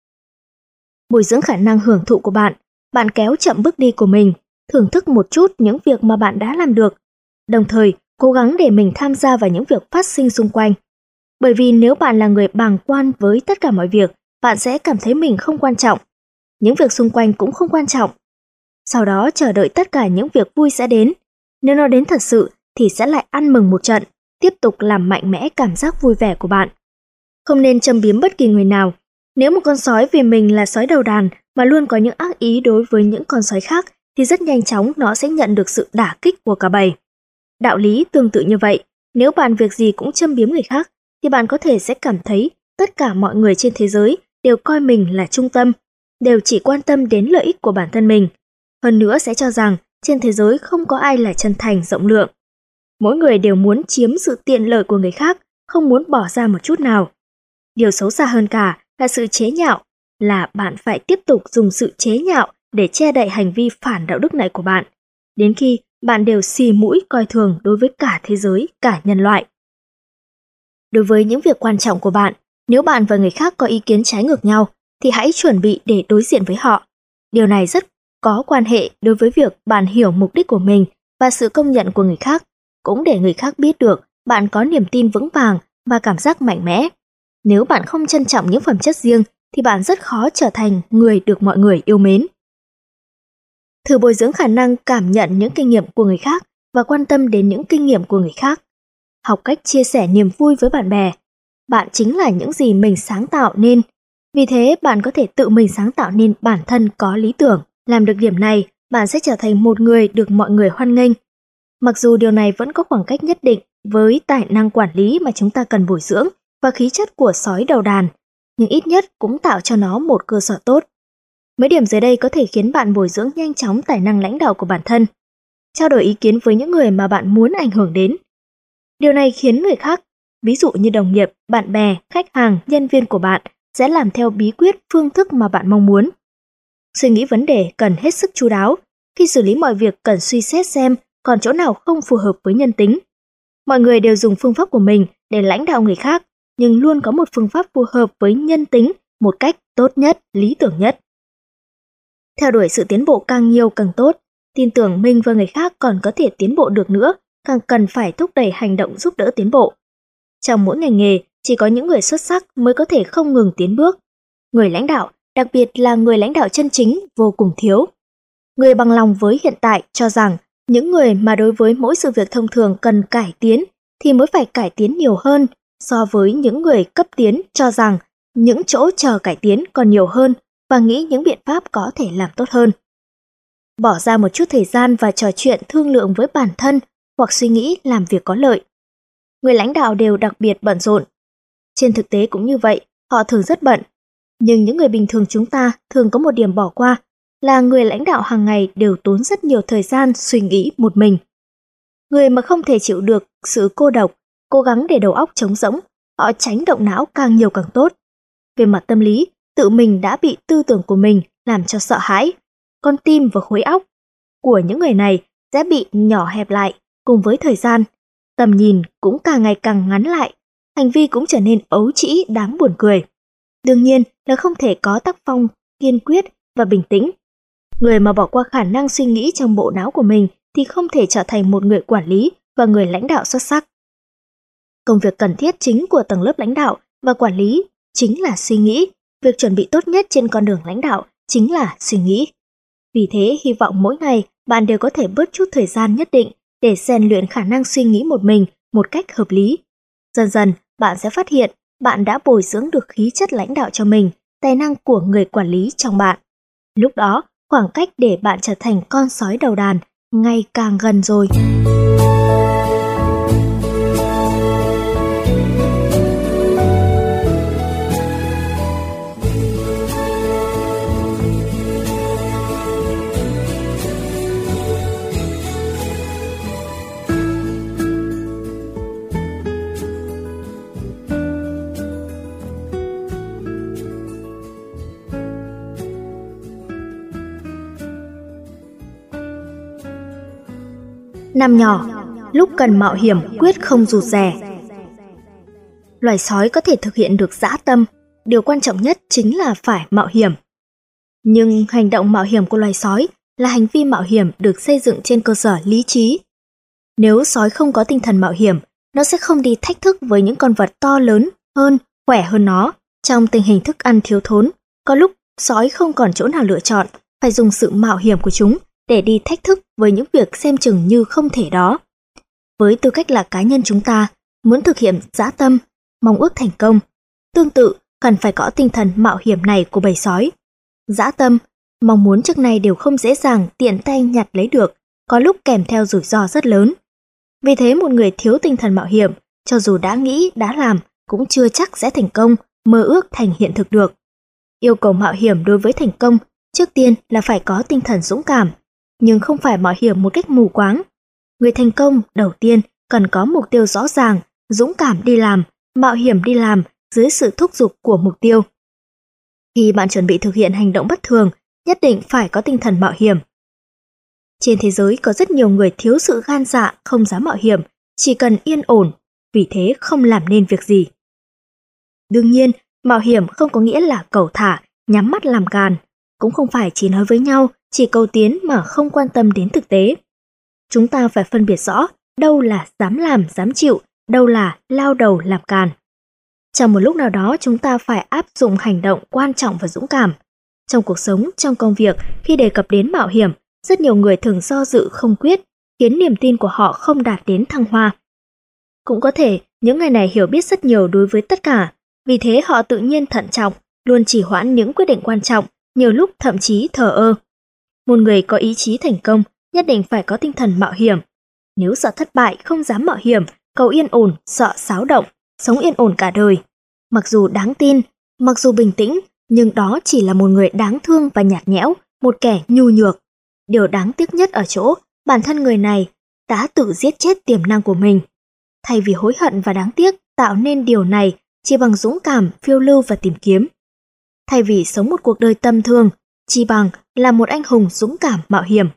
Bồi dưỡng khả năng hưởng thụ của bạn, bạn kéo chậm bước đi của mình, thưởng thức một chút những việc mà bạn đã làm được, đồng thời cố gắng để mình tham gia vào những việc phát sinh xung quanh. Bởi vì nếu bạn là người bàng quan với tất cả mọi việc, bạn sẽ cảm thấy mình không quan trọng. Những việc xung quanh cũng không quan trọng. Sau đó chờ đợi tất cả những việc vui sẽ đến. Nếu nó đến thật sự thì sẽ lại ăn mừng một trận, tiếp tục làm mạnh mẽ cảm giác vui vẻ của bạn. Không nên châm biếm bất kỳ người nào. Nếu một con sói vì mình là sói đầu đàn mà luôn có những ác ý đối với những con sói khác, thì rất nhanh chóng nó sẽ nhận được sự đả kích của cả bầy. Đạo lý tương tự như vậy, nếu bạn việc gì cũng châm biếm người khác, thì bạn có thể sẽ cảm thấy tất cả mọi người trên thế giới đều coi mình là trung tâm, đều chỉ quan tâm đến lợi ích của bản thân mình. Hơn nữa sẽ cho rằng trên thế giới không có ai là chân thành rộng lượng. Mỗi người đều muốn chiếm sự tiện lợi của người khác, không muốn bỏ ra một chút nào. Điều xấu xa hơn cả là sự chế nhạo, là bạn phải tiếp tục dùng sự chế nhạo để che đậy hành vi phản đạo đức này của bạn, đến khi bạn đều xì mũi coi thường đối với cả thế giới, cả nhân loại. Đối với những việc quan trọng của bạn, nếu bạn và người khác có ý kiến trái ngược nhau, thì hãy chuẩn bị để đối diện với họ. Điều này rất có quan hệ đối với việc bạn hiểu mục đích của mình và sự công nhận của người khác, cũng để người khác biết được bạn có niềm tin vững vàng và cảm giác mạnh mẽ. Nếu bạn không trân trọng những phẩm chất riêng, thì bạn rất khó trở thành người được mọi người yêu mến. Thử bồi dưỡng khả năng cảm nhận những kinh nghiệm của người khác và quan tâm đến những kinh nghiệm của người khác. Học cách chia sẻ niềm vui với bạn bè. Bạn chính là những gì mình sáng tạo nên. Vì thế, bạn có thể tự mình sáng tạo nên bản thân có lý tưởng. Làm được điểm này, bạn sẽ trở thành một người được mọi người hoan nghênh. Mặc dù điều này vẫn có khoảng cách nhất định với tài năng quản lý mà chúng ta cần bồi dưỡng và khí chất của sói đầu đàn, nhưng ít nhất cũng tạo cho nó một cơ sở tốt. Mấy điểm dưới đây có thể khiến bạn bồi dưỡng nhanh chóng tài năng lãnh đạo của bản thân. Trao đổi ý kiến với những người mà bạn muốn ảnh hưởng đến. Điều này khiến người khác, ví dụ như đồng nghiệp, bạn bè, khách hàng, nhân viên của bạn, sẽ làm theo bí quyết, phương thức mà bạn mong muốn. Suy nghĩ vấn đề cần hết sức chu đáo. Khi xử lý mọi việc cần suy xét xem còn chỗ nào không phù hợp với nhân tính. Mọi người đều dùng phương pháp của mình để lãnh đạo người khác, nhưng luôn có một phương pháp phù hợp với nhân tính một cách tốt nhất, lý tưởng nhất. Theo đuổi sự tiến bộ càng nhiều càng tốt, tin tưởng mình và người khác còn có thể tiến bộ được nữa, càng cần phải thúc đẩy hành động giúp đỡ tiến bộ. Trong mỗi ngành nghề, chỉ có những người xuất sắc mới có thể không ngừng tiến bước. Người lãnh đạo, đặc biệt là người lãnh đạo chân chính, vô cùng thiếu. Người bằng lòng với hiện tại cho rằng những người mà đối với mỗi sự việc thông thường cần cải tiến thì mới phải cải tiến nhiều hơn so với những người cấp tiến cho rằng những chỗ chờ cải tiến còn nhiều hơn và nghĩ những biện pháp có thể làm tốt hơn. Bỏ ra một chút thời gian và trò chuyện thương lượng với bản thân hoặc suy nghĩ làm việc có lợi. Người lãnh đạo đều đặc biệt bận rộn. Trên thực tế cũng như vậy, họ thường rất bận. Nhưng những người bình thường chúng ta thường có một điểm bỏ qua là người lãnh đạo hàng ngày đều tốn rất nhiều thời gian suy nghĩ một mình. Người mà không thể chịu được sự cô độc, cố gắng để đầu óc trống rỗng, họ tránh động não càng nhiều càng tốt. Về mặt tâm lý, tự mình đã bị tư tưởng của mình làm cho sợ hãi. Con tim và khối óc của những người này sẽ bị nhỏ hẹp lại cùng với thời gian. Tầm nhìn cũng càng ngày càng ngắn lại, hành vi cũng trở nên ấu trĩ đáng buồn cười. Đương nhiên là không thể có tác phong kiên quyết và bình tĩnh. Người mà bỏ qua khả năng suy nghĩ trong bộ não của mình thì không thể trở thành một người quản lý và người lãnh đạo xuất sắc. Công việc cần thiết chính của tầng lớp lãnh đạo và quản lý chính là suy nghĩ. Việc chuẩn bị tốt nhất trên con đường lãnh đạo chính là suy nghĩ. Vì thế, hy vọng mỗi ngày bạn đều có thể bớt chút thời gian nhất định để rèn luyện khả năng suy nghĩ một mình một cách hợp lý. Dần dần, bạn sẽ phát hiện bạn đã bồi dưỡng được khí chất lãnh đạo cho mình, tài năng của người quản lý trong bạn. Lúc đó, khoảng cách để bạn trở thành con sói đầu đàn ngày càng gần rồi. Năm nhỏ, lúc cần mạo hiểm quyết không rụt rè. Loài sói có thể thực hiện được dã tâm, điều quan trọng nhất chính là phải mạo hiểm. Nhưng hành động mạo hiểm của loài sói là hành vi mạo hiểm được xây dựng trên cơ sở lý trí. Nếu sói không có tinh thần mạo hiểm, nó sẽ không đi thách thức với những con vật to lớn hơn, khỏe hơn nó. Trong tình hình thức ăn thiếu thốn, có lúc sói không còn chỗ nào lựa chọn, phải dùng sự mạo hiểm của chúng để đi thách thức với những việc xem chừng như không thể đó. Với tư cách là cá nhân chúng ta, muốn thực hiện dã tâm, mong ước thành công, tương tự cần phải có tinh thần mạo hiểm này của bầy sói. Dã tâm, mong muốn trước nay đều không dễ dàng tiện tay nhặt lấy được, có lúc kèm theo rủi ro rất lớn. Vì thế một người thiếu tinh thần mạo hiểm, cho dù đã nghĩ, đã làm, cũng chưa chắc sẽ thành công, mơ ước thành hiện thực được. Yêu cầu mạo hiểm đối với thành công, trước tiên là phải có tinh thần dũng cảm, nhưng không phải mạo hiểm một cách mù quáng. Người thành công đầu tiên cần có mục tiêu rõ ràng, dũng cảm đi làm, mạo hiểm đi làm dưới sự thúc giục của mục tiêu. Khi bạn chuẩn bị thực hiện hành động bất thường, nhất định phải có tinh thần mạo hiểm. Trên thế giới có rất nhiều người thiếu sự gan dạ, không dám mạo hiểm, chỉ cần yên ổn, vì thế không làm nên việc gì. Đương nhiên, mạo hiểm không có nghĩa là cẩu thả, nhắm mắt làm càn, cũng không phải chỉ nói với nhau, chỉ cầu tiến mà không quan tâm đến thực tế. Chúng ta phải phân biệt rõ đâu là dám làm, dám chịu, đâu là lao đầu làm càn. Trong một lúc nào đó chúng ta phải áp dụng hành động quan trọng và dũng cảm. Trong cuộc sống, trong công việc, khi đề cập đến mạo hiểm, rất nhiều người thường do dự không quyết, khiến niềm tin của họ không đạt đến thăng hoa. Cũng có thể, những người này hiểu biết rất nhiều đối với tất cả, vì thế họ tự nhiên thận trọng, luôn trì hoãn những quyết định quan trọng, nhiều lúc thậm chí thờ ơ. Một người có ý chí thành công, nhất định phải có tinh thần mạo hiểm. Nếu sợ thất bại, không dám mạo hiểm, cầu yên ổn, sợ xáo động, sống yên ổn cả đời. Mặc dù đáng tin, mặc dù bình tĩnh, nhưng đó chỉ là một người đáng thương và nhạt nhẽo, một kẻ nhu nhược. Điều đáng tiếc nhất ở chỗ, bản thân người này đã tự giết chết tiềm năng của mình. Thay vì hối hận và đáng tiếc tạo nên điều này chỉ bằng dũng cảm, phiêu lưu và tìm kiếm. Thay vì sống một cuộc đời tầm thường, chỉ bằng là một anh hùng dũng cảm mạo hiểm.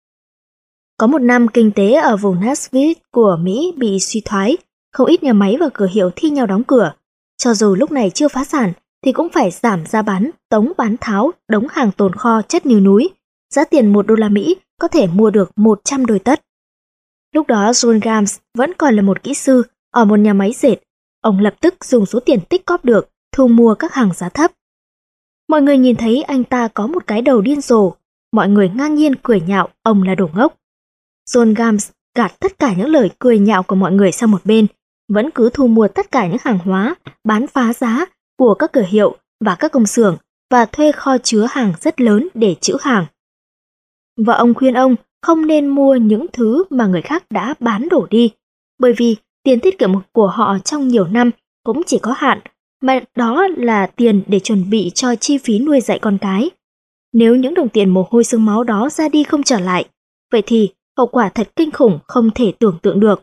Có một năm kinh tế ở vùng Nashville của Mỹ bị suy thoái, không ít nhà máy và cửa hiệu thi nhau đóng cửa. Cho dù lúc này chưa phá sản thì cũng phải giảm giá bán, tống bán tháo, đống hàng tồn kho chất như núi. Giá tiền $1 có thể mua được 100 đôi tất. Lúc đó John Gams vẫn còn là một kỹ sư ở một nhà máy dệt. Ông lập tức dùng số tiền tích cóp được thu mua các hàng giá thấp. Mọi người nhìn thấy anh ta có một cái đầu điên rồ, mọi người ngang nhiên cười nhạo ông là đồ ngốc. John Gams gạt tất cả những lời cười nhạo của mọi người sang một bên, vẫn cứ thu mua tất cả những hàng hóa bán phá giá của các cửa hiệu và các công xưởng và thuê kho chứa hàng rất lớn để trữ hàng. Và ông khuyên ông không nên mua những thứ mà người khác đã bán đổ đi, bởi vì tiền tiết kiệm của họ trong nhiều năm cũng chỉ có hạn, mà đó là tiền để chuẩn bị cho chi phí nuôi dạy con cái. Nếu những đồng tiền mồ hôi xương máu đó ra đi không trở lại, vậy thì hậu quả thật kinh khủng không thể tưởng tượng được.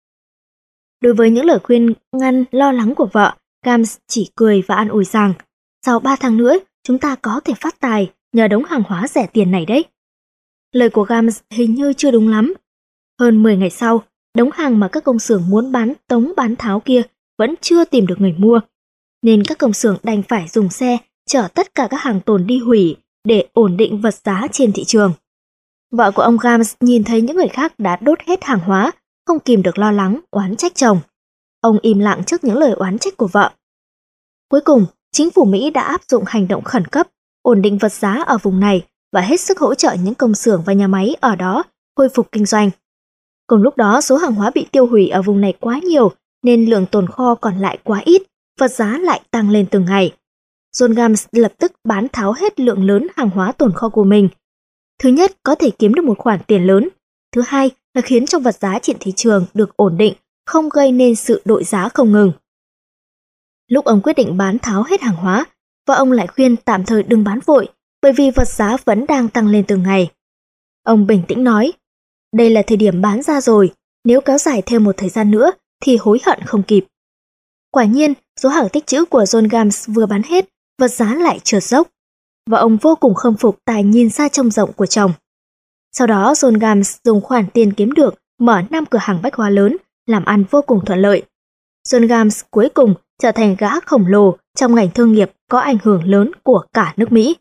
Đối với những lời khuyên ngăn lo lắng của vợ, Gams chỉ cười và an ủi rằng sau 3 tháng nữa chúng ta có thể phát tài nhờ đống hàng hóa rẻ tiền này đấy. Lời của Gams hình như chưa đúng lắm. Hơn 10 ngày sau, đống hàng mà các công xưởng muốn bán tống bán tháo kia vẫn chưa tìm được người mua, nên các công xưởng đành phải dùng xe chở tất cả các hàng tồn đi hủy để ổn định vật giá trên thị trường. Vợ của ông Gams nhìn thấy những người khác đã đốt hết hàng hóa, không kìm được lo lắng, oán trách chồng. Ông im lặng trước những lời oán trách của vợ. Cuối cùng, chính phủ Mỹ đã áp dụng hành động khẩn cấp, ổn định vật giá ở vùng này và hết sức hỗ trợ những công xưởng và nhà máy ở đó khôi phục kinh doanh. Cùng lúc đó, số hàng hóa bị tiêu hủy ở vùng này quá nhiều nên lượng tồn kho còn lại quá ít, vật giá lại tăng lên từng ngày. John Gams lập tức bán tháo hết lượng lớn hàng hóa tồn kho của mình. Thứ nhất, có thể kiếm được một khoản tiền lớn. Thứ hai là khiến cho vật giá trên thị trường được ổn định, không gây nên sự đội giá không ngừng. Lúc ông quyết định bán tháo hết hàng hóa, vợ ông lại khuyên tạm thời đừng bán vội, bởi vì vật giá vẫn đang tăng lên từng ngày. Ông bình tĩnh nói, đây là thời điểm bán ra rồi, nếu kéo dài thêm một thời gian nữa thì hối hận không kịp. Quả nhiên, số hàng tích trữ của John Gams vừa bán hết, vật giá lại trượt dốc. Và ông vô cùng khâm phục tài nhìn xa trông rộng của chồng. Sau đó John Gams dùng khoản tiền kiếm được mở 5 cửa hàng bách hóa lớn, làm ăn vô cùng thuận lợi. John Gams cuối cùng trở thành gã khổng lồ trong ngành thương nghiệp có ảnh hưởng lớn của cả nước Mỹ.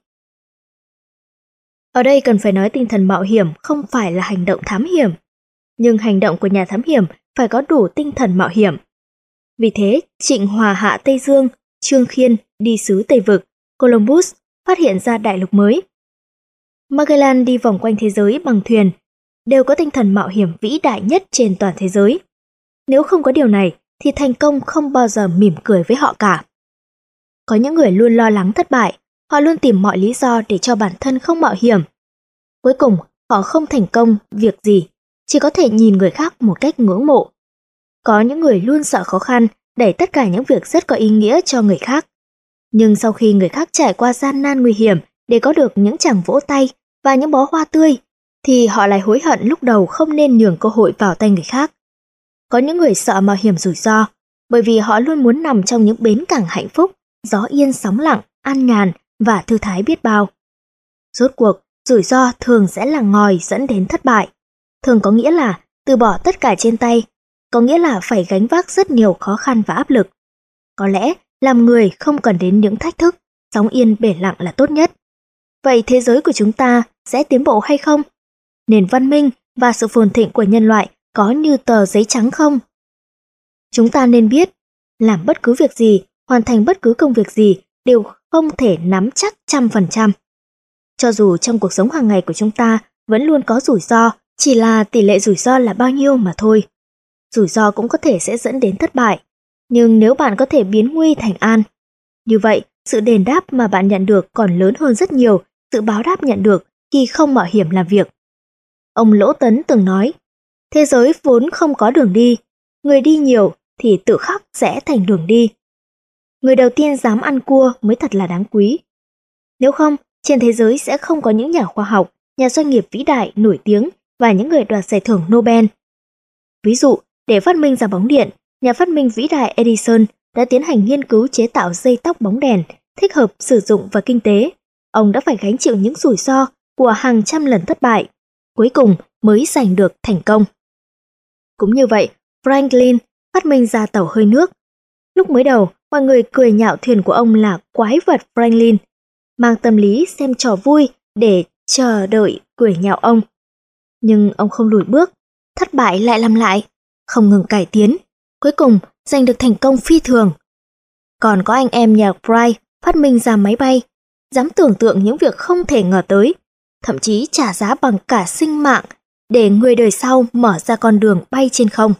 Ở đây cần phải nói tinh thần mạo hiểm không phải là hành động thám hiểm, nhưng hành động của nhà thám hiểm phải có đủ tinh thần mạo hiểm. Vì thế, Trịnh Hòa hạ Tây Dương, Trương Khiên đi xứ Tây Vực, Columbus phát hiện ra đại lục mới. Magellan đi vòng quanh thế giới bằng thuyền, đều có tinh thần mạo hiểm vĩ đại nhất trên toàn thế giới. Nếu không có điều này, thì thành công không bao giờ mỉm cười với họ cả. Có những người luôn lo lắng thất bại, họ luôn tìm mọi lý do để cho bản thân không mạo hiểm. Cuối cùng, họ không thành công việc gì, chỉ có thể nhìn người khác một cách ngưỡng mộ. Có những người luôn sợ khó khăn, đẩy tất cả những việc rất có ý nghĩa cho người khác. Nhưng sau khi người khác trải qua gian nan nguy hiểm để có được những tràng vỗ tay và những bó hoa tươi, thì họ lại hối hận lúc đầu không nên nhường cơ hội vào tay người khác. Có những người sợ mạo hiểm rủi ro, bởi vì họ luôn muốn nằm trong những bến cảng hạnh phúc, gió yên sóng lặng, an nhàn và thư thái biết bao. Rốt cuộc, rủi ro thường sẽ là ngòi dẫn đến thất bại. Thường có nghĩa là từ bỏ tất cả trên tay, có nghĩa là phải gánh vác rất nhiều khó khăn và áp lực. Có lẽ làm người không cần đến những thách thức, sóng yên bể lặng là tốt nhất. Vậy thế giới của chúng ta sẽ tiến bộ hay không? Nền văn minh và sự phồn thịnh của nhân loại có như tờ giấy trắng không? Chúng ta nên biết, làm bất cứ việc gì, hoàn thành bất cứ công việc gì đều không thể nắm chắc 100%. Cho dù trong cuộc sống hàng ngày của chúng ta vẫn luôn có rủi ro, chỉ là tỷ lệ rủi ro là bao nhiêu mà thôi. Rủi ro cũng có thể sẽ dẫn đến thất bại, nhưng nếu bạn có thể biến nguy thành an, như vậy sự đền đáp mà bạn nhận được còn lớn hơn rất nhiều sự báo đáp nhận được khi không mạo hiểm làm việc. Ông Lỗ Tấn từng nói, thế giới vốn không có đường đi, người đi nhiều thì tự khắc sẽ thành đường đi. Người đầu tiên dám ăn cua mới thật là đáng quý. Nếu không, trên thế giới sẽ không có những nhà khoa học, nhà doanh nghiệp vĩ đại nổi tiếng và những người đoạt giải thưởng Nobel. Ví dụ, để phát minh ra bóng điện, nhà phát minh vĩ đại Edison đã tiến hành nghiên cứu chế tạo dây tóc bóng đèn thích hợp sử dụng và kinh tế. Ông đã phải gánh chịu những rủi ro của hàng trăm lần thất bại, cuối cùng mới giành được thành công. Cũng như vậy, Franklin phát minh ra tàu hơi nước. Lúc mới đầu, mọi người cười nhạo thuyền của ông là quái vật Franklin, mang tâm lý xem trò vui để chờ đợi cười nhạo ông. Nhưng ông không lùi bước, thất bại lại làm lại, không ngừng cải tiến, cuối cùng giành được thành công phi thường. Còn có anh em nhà Wright phát minh ra máy bay, dám tưởng tượng những việc không thể ngờ tới, thậm chí trả giá bằng cả sinh mạng để người đời sau mở ra con đường bay trên không.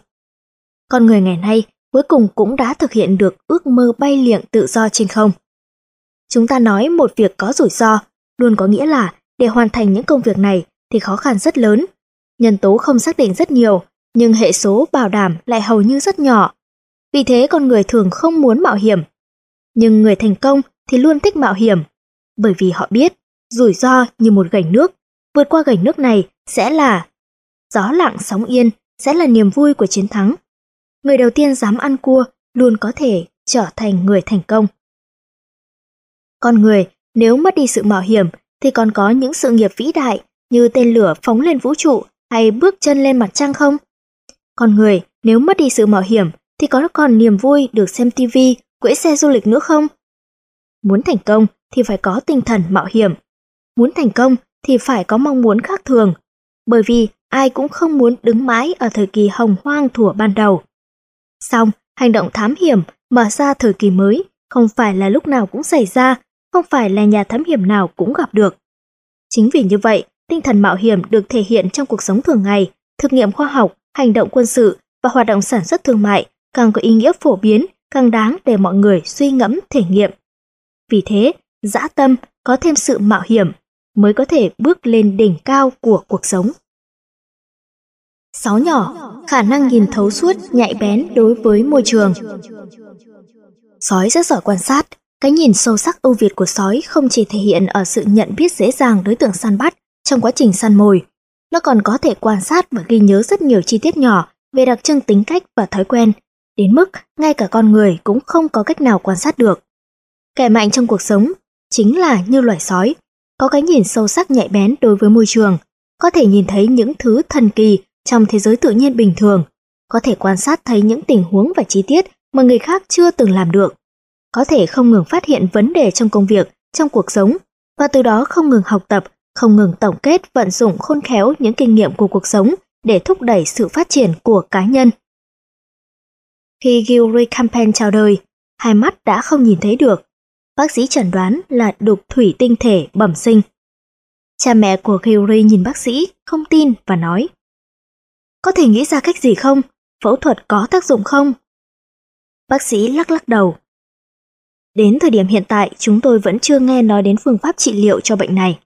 Con người ngày nay cuối cùng cũng đã thực hiện được ước mơ bay liệng tự do trên không. Chúng ta nói một việc có rủi ro, luôn có nghĩa là để hoàn thành những công việc này thì khó khăn rất lớn, nhân tố không xác định rất nhiều, nhưng hệ số bảo đảm lại hầu như rất nhỏ. Vì thế con người thường không muốn mạo hiểm. Nhưng người thành công thì luôn thích mạo hiểm, bởi vì họ biết rủi ro như một gành nước, vượt qua gành nước này sẽ là gió lặng sóng yên, sẽ là niềm vui của chiến thắng. Người đầu tiên dám ăn cua luôn có thể trở thành người thành công. Con người nếu mất đi sự mạo hiểm thì còn có những sự nghiệp vĩ đại như tên lửa phóng lên vũ trụ hay bước chân lên mặt trăng không? Con người nếu mất đi sự mạo hiểm thì có còn niềm vui được xem TV, cưỡi xe du lịch nữa không? Muốn thành công thì phải có tinh thần mạo hiểm. Muốn thành công thì phải có mong muốn khác thường, bởi vì ai cũng không muốn đứng mãi ở thời kỳ hồng hoang thuở ban đầu. Song, hành động thám hiểm mở ra thời kỳ mới không phải là lúc nào cũng xảy ra, không phải là nhà thám hiểm nào cũng gặp được. Chính vì như vậy, tinh thần mạo hiểm được thể hiện trong cuộc sống thường ngày, thực nghiệm khoa học, hành động quân sự và hoạt động sản xuất thương mại càng có ý nghĩa phổ biến, càng đáng để mọi người suy ngẫm thể nghiệm. Vì thế, dã tâm có thêm sự mạo hiểm mới có thể bước lên đỉnh cao của cuộc sống. 6 nhỏ, khả năng nhìn thấu suốt, nhạy bén đối với môi trường. Sói rất giỏi quan sát. Cái nhìn sâu sắc ưu việt của sói không chỉ thể hiện ở sự nhận biết dễ dàng đối tượng săn bắt trong quá trình săn mồi, nó còn có thể quan sát và ghi nhớ rất nhiều chi tiết nhỏ về đặc trưng tính cách và thói quen, đến mức ngay cả con người cũng không có cách nào quan sát được. Kẻ mạnh trong cuộc sống chính là như loài sói, có cái nhìn sâu sắc nhạy bén đối với môi trường, có thể nhìn thấy những thứ thần kỳ trong thế giới tự nhiên bình thường, có thể quan sát thấy những tình huống và chi tiết mà người khác chưa từng làm được, có thể không ngừng phát hiện vấn đề trong công việc, trong cuộc sống, và từ đó không ngừng học tập, không ngừng tổng kết vận dụng khôn khéo những kinh nghiệm của cuộc sống để thúc đẩy sự phát triển của cá nhân. Khi Gilry Campbell chào đời, hai mắt đã không nhìn thấy được. Bác sĩ chẩn đoán là đục thủy tinh thể bẩm sinh. Cha mẹ của Gilry nhìn bác sĩ, không tin và nói: "Có thể nghĩ ra cách gì không? Phẫu thuật có tác dụng không?" Bác sĩ lắc lắc đầu. "Đến thời điểm hiện tại, chúng tôi vẫn chưa nghe nói đến phương pháp trị liệu cho bệnh này."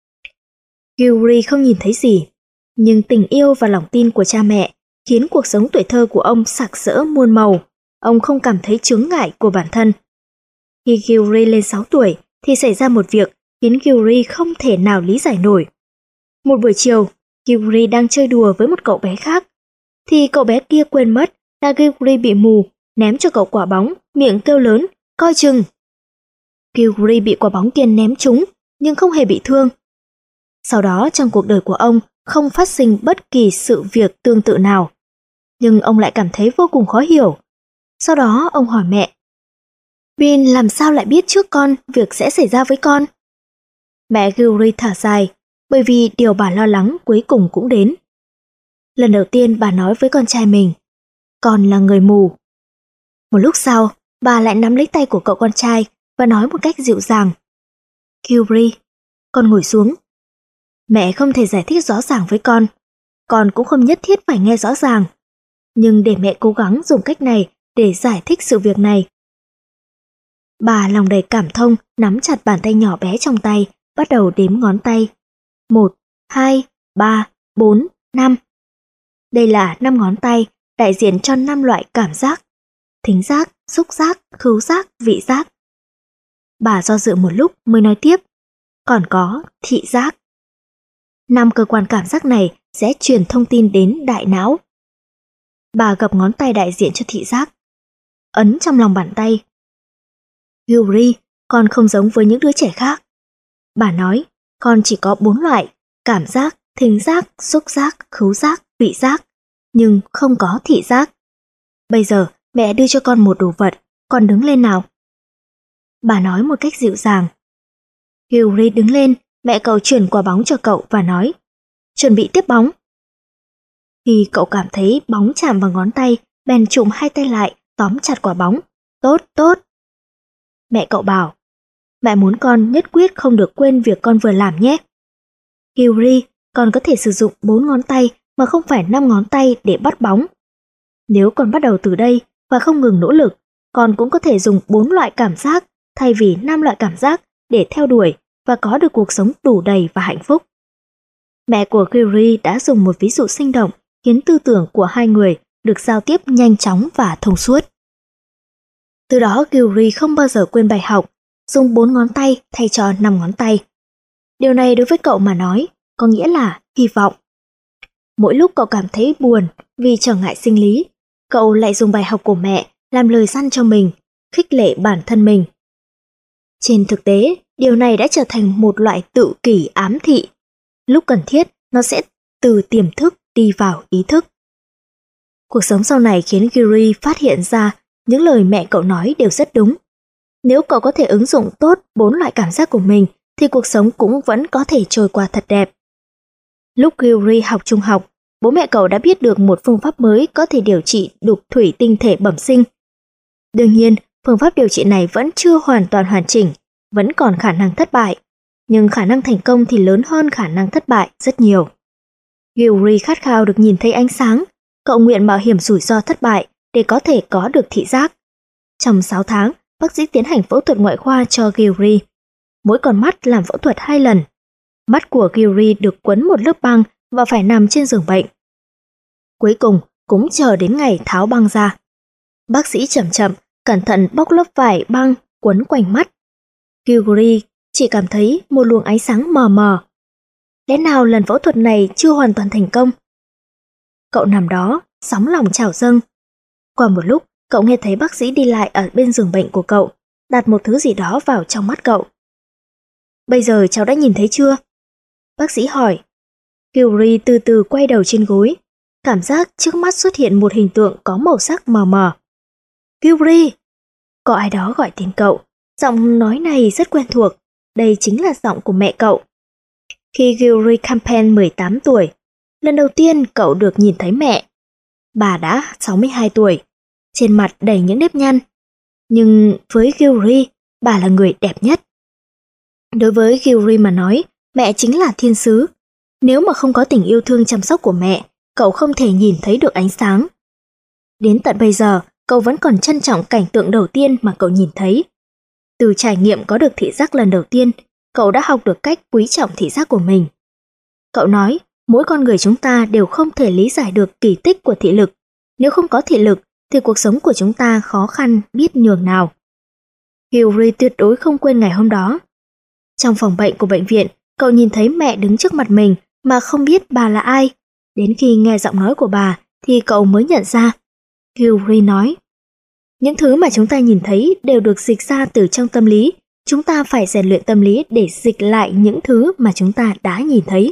Gilry không nhìn thấy gì, nhưng tình yêu và lòng tin của cha mẹ khiến cuộc sống tuổi thơ của ông sặc sỡ muôn màu. Ông không cảm thấy chướng ngại của bản thân. Khi Gilry lên 6 tuổi thì xảy ra một việc khiến Gilry không thể nào lý giải nổi. Một buổi chiều, Gilry đang chơi đùa với một cậu bé khác, thì cậu bé kia quên mất là Gilry bị mù, ném cho cậu quả bóng, miệng kêu lớn: "Coi chừng!" Gilry bị quả bóng kia ném trúng, nhưng không hề bị thương. Sau đó trong cuộc đời của ông không phát sinh bất kỳ sự việc tương tự nào, nhưng ông lại cảm thấy vô cùng khó hiểu. Sau đó ông hỏi mẹ: "Bin làm sao lại biết trước con việc sẽ xảy ra với con?" Mẹ Gilry thở dài, bởi vì điều bà lo lắng cuối cùng cũng đến. Lần đầu tiên bà nói với con trai mình: "Con là người mù." Một lúc sau, bà lại nắm lấy tay của cậu con trai và nói một cách dịu dàng: "Gilry, con ngồi xuống." Mẹ không thể giải thích rõ ràng với con cũng không nhất thiết phải nghe rõ ràng. Nhưng để mẹ cố gắng dùng cách này để giải thích sự việc này. Bà lòng đầy cảm thông nắm chặt bàn tay nhỏ bé trong tay, bắt đầu đếm ngón tay. 1, 2, 3, 4, 5. Đây là 5 ngón tay đại diện cho 5 loại cảm giác: thính giác, xúc giác, khứu giác, vị giác. Bà do dự một lúc mới nói tiếp: còn có thị giác. 5 cơ quan cảm giác này sẽ truyền thông tin đến đại não. Bà gập ngón tay đại diện cho thị giác, ấn trong lòng bàn tay. "Gilry, con không giống với những đứa trẻ khác." Bà nói: "Con chỉ có 4 loại: cảm giác, thính giác, xúc giác, khứu giác, vị giác, nhưng không có thị giác. Bây giờ mẹ đưa cho con một đồ vật, con đứng lên nào." Bà nói một cách dịu dàng. Gilry đứng lên, mẹ cậu chuyển quả bóng cho cậu và nói: "Chuẩn bị tiếp bóng." Khi cậu cảm thấy bóng chạm vào ngón tay, bèn trụm hai tay lại, tóm chặt quả bóng. "Tốt, tốt." Mẹ cậu bảo: "Mẹ muốn con nhất quyết không được quên việc con vừa làm nhé. Gilry, con có thể sử dụng 4 ngón tay mà không phải 5 ngón tay để bắt bóng. Nếu con bắt đầu từ đây và không ngừng nỗ lực, con cũng có thể dùng 4 loại cảm giác thay vì 5 loại cảm giác để theo đuổi và có được cuộc sống đủ đầy và hạnh phúc." Mẹ của Gilry đã dùng một ví dụ sinh động khiến tư tưởng của hai người được giao tiếp nhanh chóng và thông suốt. Từ đó Gilry không bao giờ quên bài học, dùng 4 ngón tay thay cho 5 ngón tay. Điều này đối với cậu mà nói có nghĩa là hy vọng. Mỗi lúc cậu cảm thấy buồn vì trở ngại sinh lý, cậu lại dùng bài học của mẹ làm lời săn cho mình, khích lệ bản thân mình. Trên thực tế, điều này đã trở thành một loại tự kỷ ám thị. Lúc cần thiết, nó sẽ từ tiềm thức đi vào ý thức. Cuộc sống sau này khiến Gilry phát hiện ra những lời mẹ cậu nói đều rất đúng. Nếu cậu có thể ứng dụng tốt 4 loại cảm giác của mình, thì cuộc sống cũng vẫn có thể trôi qua thật đẹp. Lúc Gilry học trung học, bố mẹ cậu đã biết được một phương pháp mới có thể điều trị đục thủy tinh thể bẩm sinh. Đương nhiên, phương pháp điều trị này vẫn chưa hoàn toàn hoàn chỉnh, vẫn còn khả năng thất bại, nhưng khả năng thành công thì lớn hơn khả năng thất bại rất nhiều. Gilry khát khao được nhìn thấy ánh sáng, cậu nguyện mạo hiểm rủi ro thất bại để có thể có được thị giác. Trong 6 tháng, bác sĩ tiến hành phẫu thuật ngoại khoa cho Gilry. Mỗi con mắt làm phẫu thuật 2 lần. Mắt của Gilry được quấn một lớp băng và phải nằm trên giường bệnh. Cuối cùng cũng chờ đến ngày tháo băng ra. Bác sĩ chậm chậm, cẩn thận bóc lớp vải băng quấn quanh mắt. Gilry chỉ cảm thấy một luồng ánh sáng mờ mờ. Lẽ nào lần phẫu thuật này chưa hoàn toàn thành công? Cậu nằm đó, sóng lòng trào dâng. Qua một lúc, cậu nghe thấy bác sĩ đi lại ở bên giường bệnh của cậu, đặt một thứ gì đó vào trong mắt cậu. "Bây giờ cháu đã nhìn thấy chưa?" Bác sĩ hỏi. Gilry từ từ quay đầu trên gối, cảm giác trước mắt xuất hiện một hình tượng có màu sắc mờ mờ. Gilry! Có ai đó gọi tên cậu, giọng nói này rất quen thuộc, đây chính là giọng của mẹ cậu. Khi Gilry Campbell 18 tuổi, lần đầu tiên cậu được nhìn thấy mẹ. Bà đã 62 tuổi, trên mặt đầy những nếp nhăn. Nhưng với Gilry, bà là người đẹp nhất. Đối với Gilry mà nói, mẹ chính là thiên sứ. Nếu mà không có tình yêu thương chăm sóc của mẹ, cậu không thể nhìn thấy được ánh sáng. Đến tận bây giờ, cậu vẫn còn trân trọng cảnh tượng đầu tiên mà cậu nhìn thấy. Từ trải nghiệm có được thị giác lần đầu tiên, cậu đã học được cách quý trọng thị giác của mình. Cậu nói, mỗi con người chúng ta đều không thể lý giải được kỳ tích của thị lực. Nếu không có thị lực, thì cuộc sống của chúng ta khó khăn biết nhường nào. Gilry tuyệt đối không quên ngày hôm đó. Trong phòng bệnh của bệnh viện, cậu nhìn thấy mẹ đứng trước mặt mình mà không biết bà là ai. Đến khi nghe giọng nói của bà thì cậu mới nhận ra. Gilry nói, những thứ mà chúng ta nhìn thấy đều được dịch ra từ trong tâm lý. Chúng ta phải rèn luyện tâm lý để dịch lại những thứ mà chúng ta đã nhìn thấy.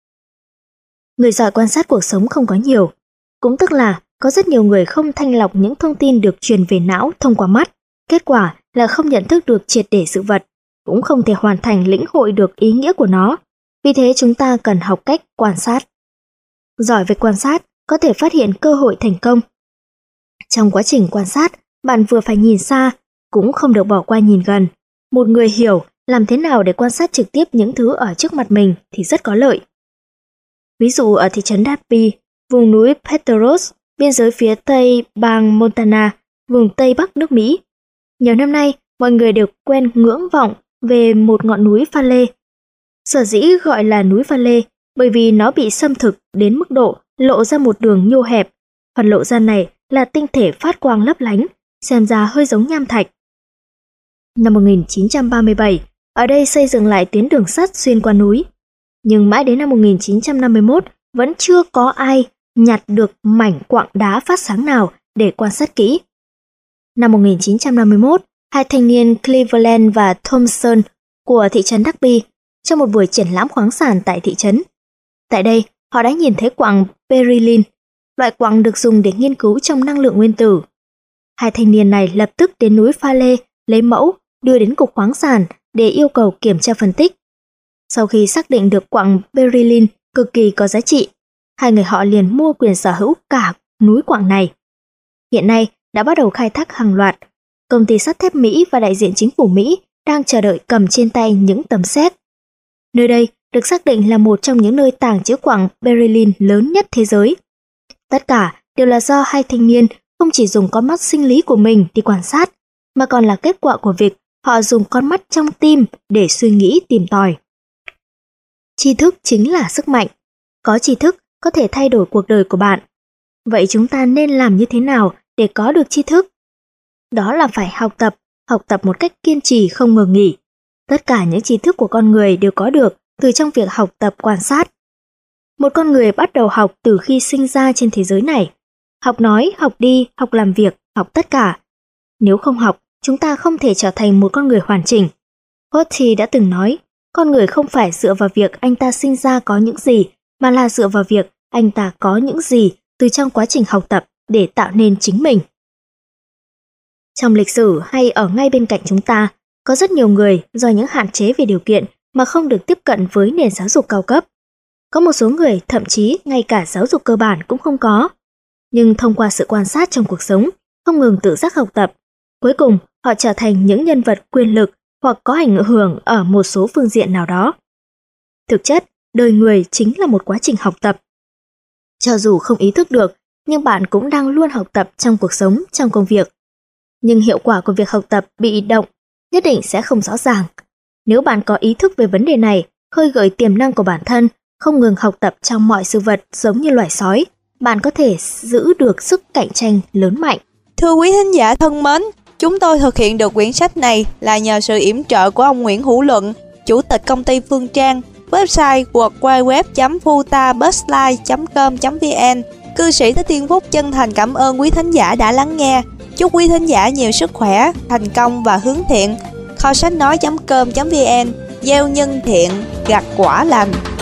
Người giỏi quan sát cuộc sống không có nhiều. Cũng tức là có rất nhiều người không thanh lọc những thông tin được truyền về não thông qua mắt. Kết quả là không nhận thức được triệt để sự vật, cũng không thể hoàn thành lĩnh hội được ý nghĩa của nó. Vì thế chúng ta cần học cách quan sát. Giỏi về quan sát có thể phát hiện cơ hội thành công. Trong quá trình quan sát, bạn vừa phải nhìn xa, cũng không được bỏ qua nhìn gần. Một người hiểu làm thế nào để quan sát trực tiếp những thứ ở trước mặt mình thì rất có lợi. Ví dụ ở thị trấn Dalby, vùng núi Petros, biên giới phía tây bang Montana, vùng tây bắc nước Mỹ. Nhiều năm nay, mọi người đều quen ngưỡng vọng về một ngọn núi pha lê. Sở dĩ gọi là núi pha lê bởi vì nó bị xâm thực đến mức độ lộ ra một đường nhô hẹp. Phần lộ ra này là tinh thể phát quang lấp lánh, xem ra hơi giống nham thạch. Năm 1937, ở đây xây dựng lại tuyến đường sắt xuyên qua núi. Nhưng mãi đến năm 1951 vẫn chưa có ai nhặt được mảnh quặng đá phát sáng nào để quan sát kỹ. Năm 1951, hai thanh niên Cleveland và Thompson của thị trấn Dalby trong một buổi triển lãm khoáng sản tại thị trấn. Tại đây, họ đã nhìn thấy quặng beryllium, loại quặng được dùng để nghiên cứu trong năng lượng nguyên tử. Hai thanh niên này lập tức đến núi pha lê lấy mẫu đưa đến cục khoáng sản để yêu cầu kiểm tra phân tích. Sau khi xác định được quặng beryllium cực kỳ có giá trị, hai người họ liền mua quyền sở hữu cả núi quặng này. Hiện nay đã bắt đầu khai thác hàng loạt. Công ty sắt thép Mỹ và đại diện chính phủ Mỹ đang chờ đợi cầm trên tay những tấm séc. Nơi đây được xác định là một trong những nơi tàng trữ quặng beryllium lớn nhất thế giới. Tất cả đều là do hai thanh niên không chỉ dùng con mắt sinh lý của mình đi quan sát, mà còn là kết quả của việc họ dùng con mắt trong tim để suy nghĩ tìm tòi. Tri thức chính là sức mạnh. Có tri thức có thể thay đổi cuộc đời của bạn. Vậy chúng ta nên làm như thế nào để có được tri thức? Đó là phải học tập một cách kiên trì không ngừng nghỉ. Tất cả những tri thức của con người đều có được từ trong việc học tập quan sát. Một con người bắt đầu học từ khi sinh ra trên thế giới này. Học nói, học đi, học làm việc, học tất cả. Nếu không học, chúng ta không thể trở thành một con người hoàn chỉnh. Horty đã từng nói, con người không phải dựa vào việc anh ta sinh ra có những gì, mà là dựa vào việc anh ta có những gì từ trong quá trình học tập để tạo nên chính mình. Trong lịch sử hay ở ngay bên cạnh chúng ta, có rất nhiều người do những hạn chế về điều kiện mà không được tiếp cận với nền giáo dục cao cấp. Có một số người thậm chí ngay cả giáo dục cơ bản cũng không có. Nhưng thông qua sự quan sát trong cuộc sống, không ngừng tự giác học tập, cuối cùng họ trở thành những nhân vật quyền lực hoặc có ảnh hưởng ở một số phương diện nào đó. Thực chất, đời người chính là một quá trình học tập. Cho dù không ý thức được, nhưng bạn cũng đang luôn học tập trong cuộc sống, trong công việc. Nhưng hiệu quả của việc học tập bị động nhất định sẽ không rõ ràng. Nếu bạn có ý thức về vấn đề này, khơi gợi tiềm năng của bản thân, không ngừng học tập trong mọi sự vật giống như loài sói, bạn có thể giữ được sức cạnh tranh lớn mạnh. Thưa quý thính giả thân mến, chúng tôi thực hiện được quyển sách này là nhờ sự yểm trợ của ông Nguyễn Hữu Luận, Chủ tịch công ty Phương Trang, website www.futabusline.com.vn. Cư sĩ Thích Thiên Phúc chân thành cảm ơn quý thính giả đã lắng nghe. Chúc quý thính giả nhiều sức khỏe, thành công và hướng thiện. Kho sách nói.com.vn, gieo nhân thiện, gặt quả lành.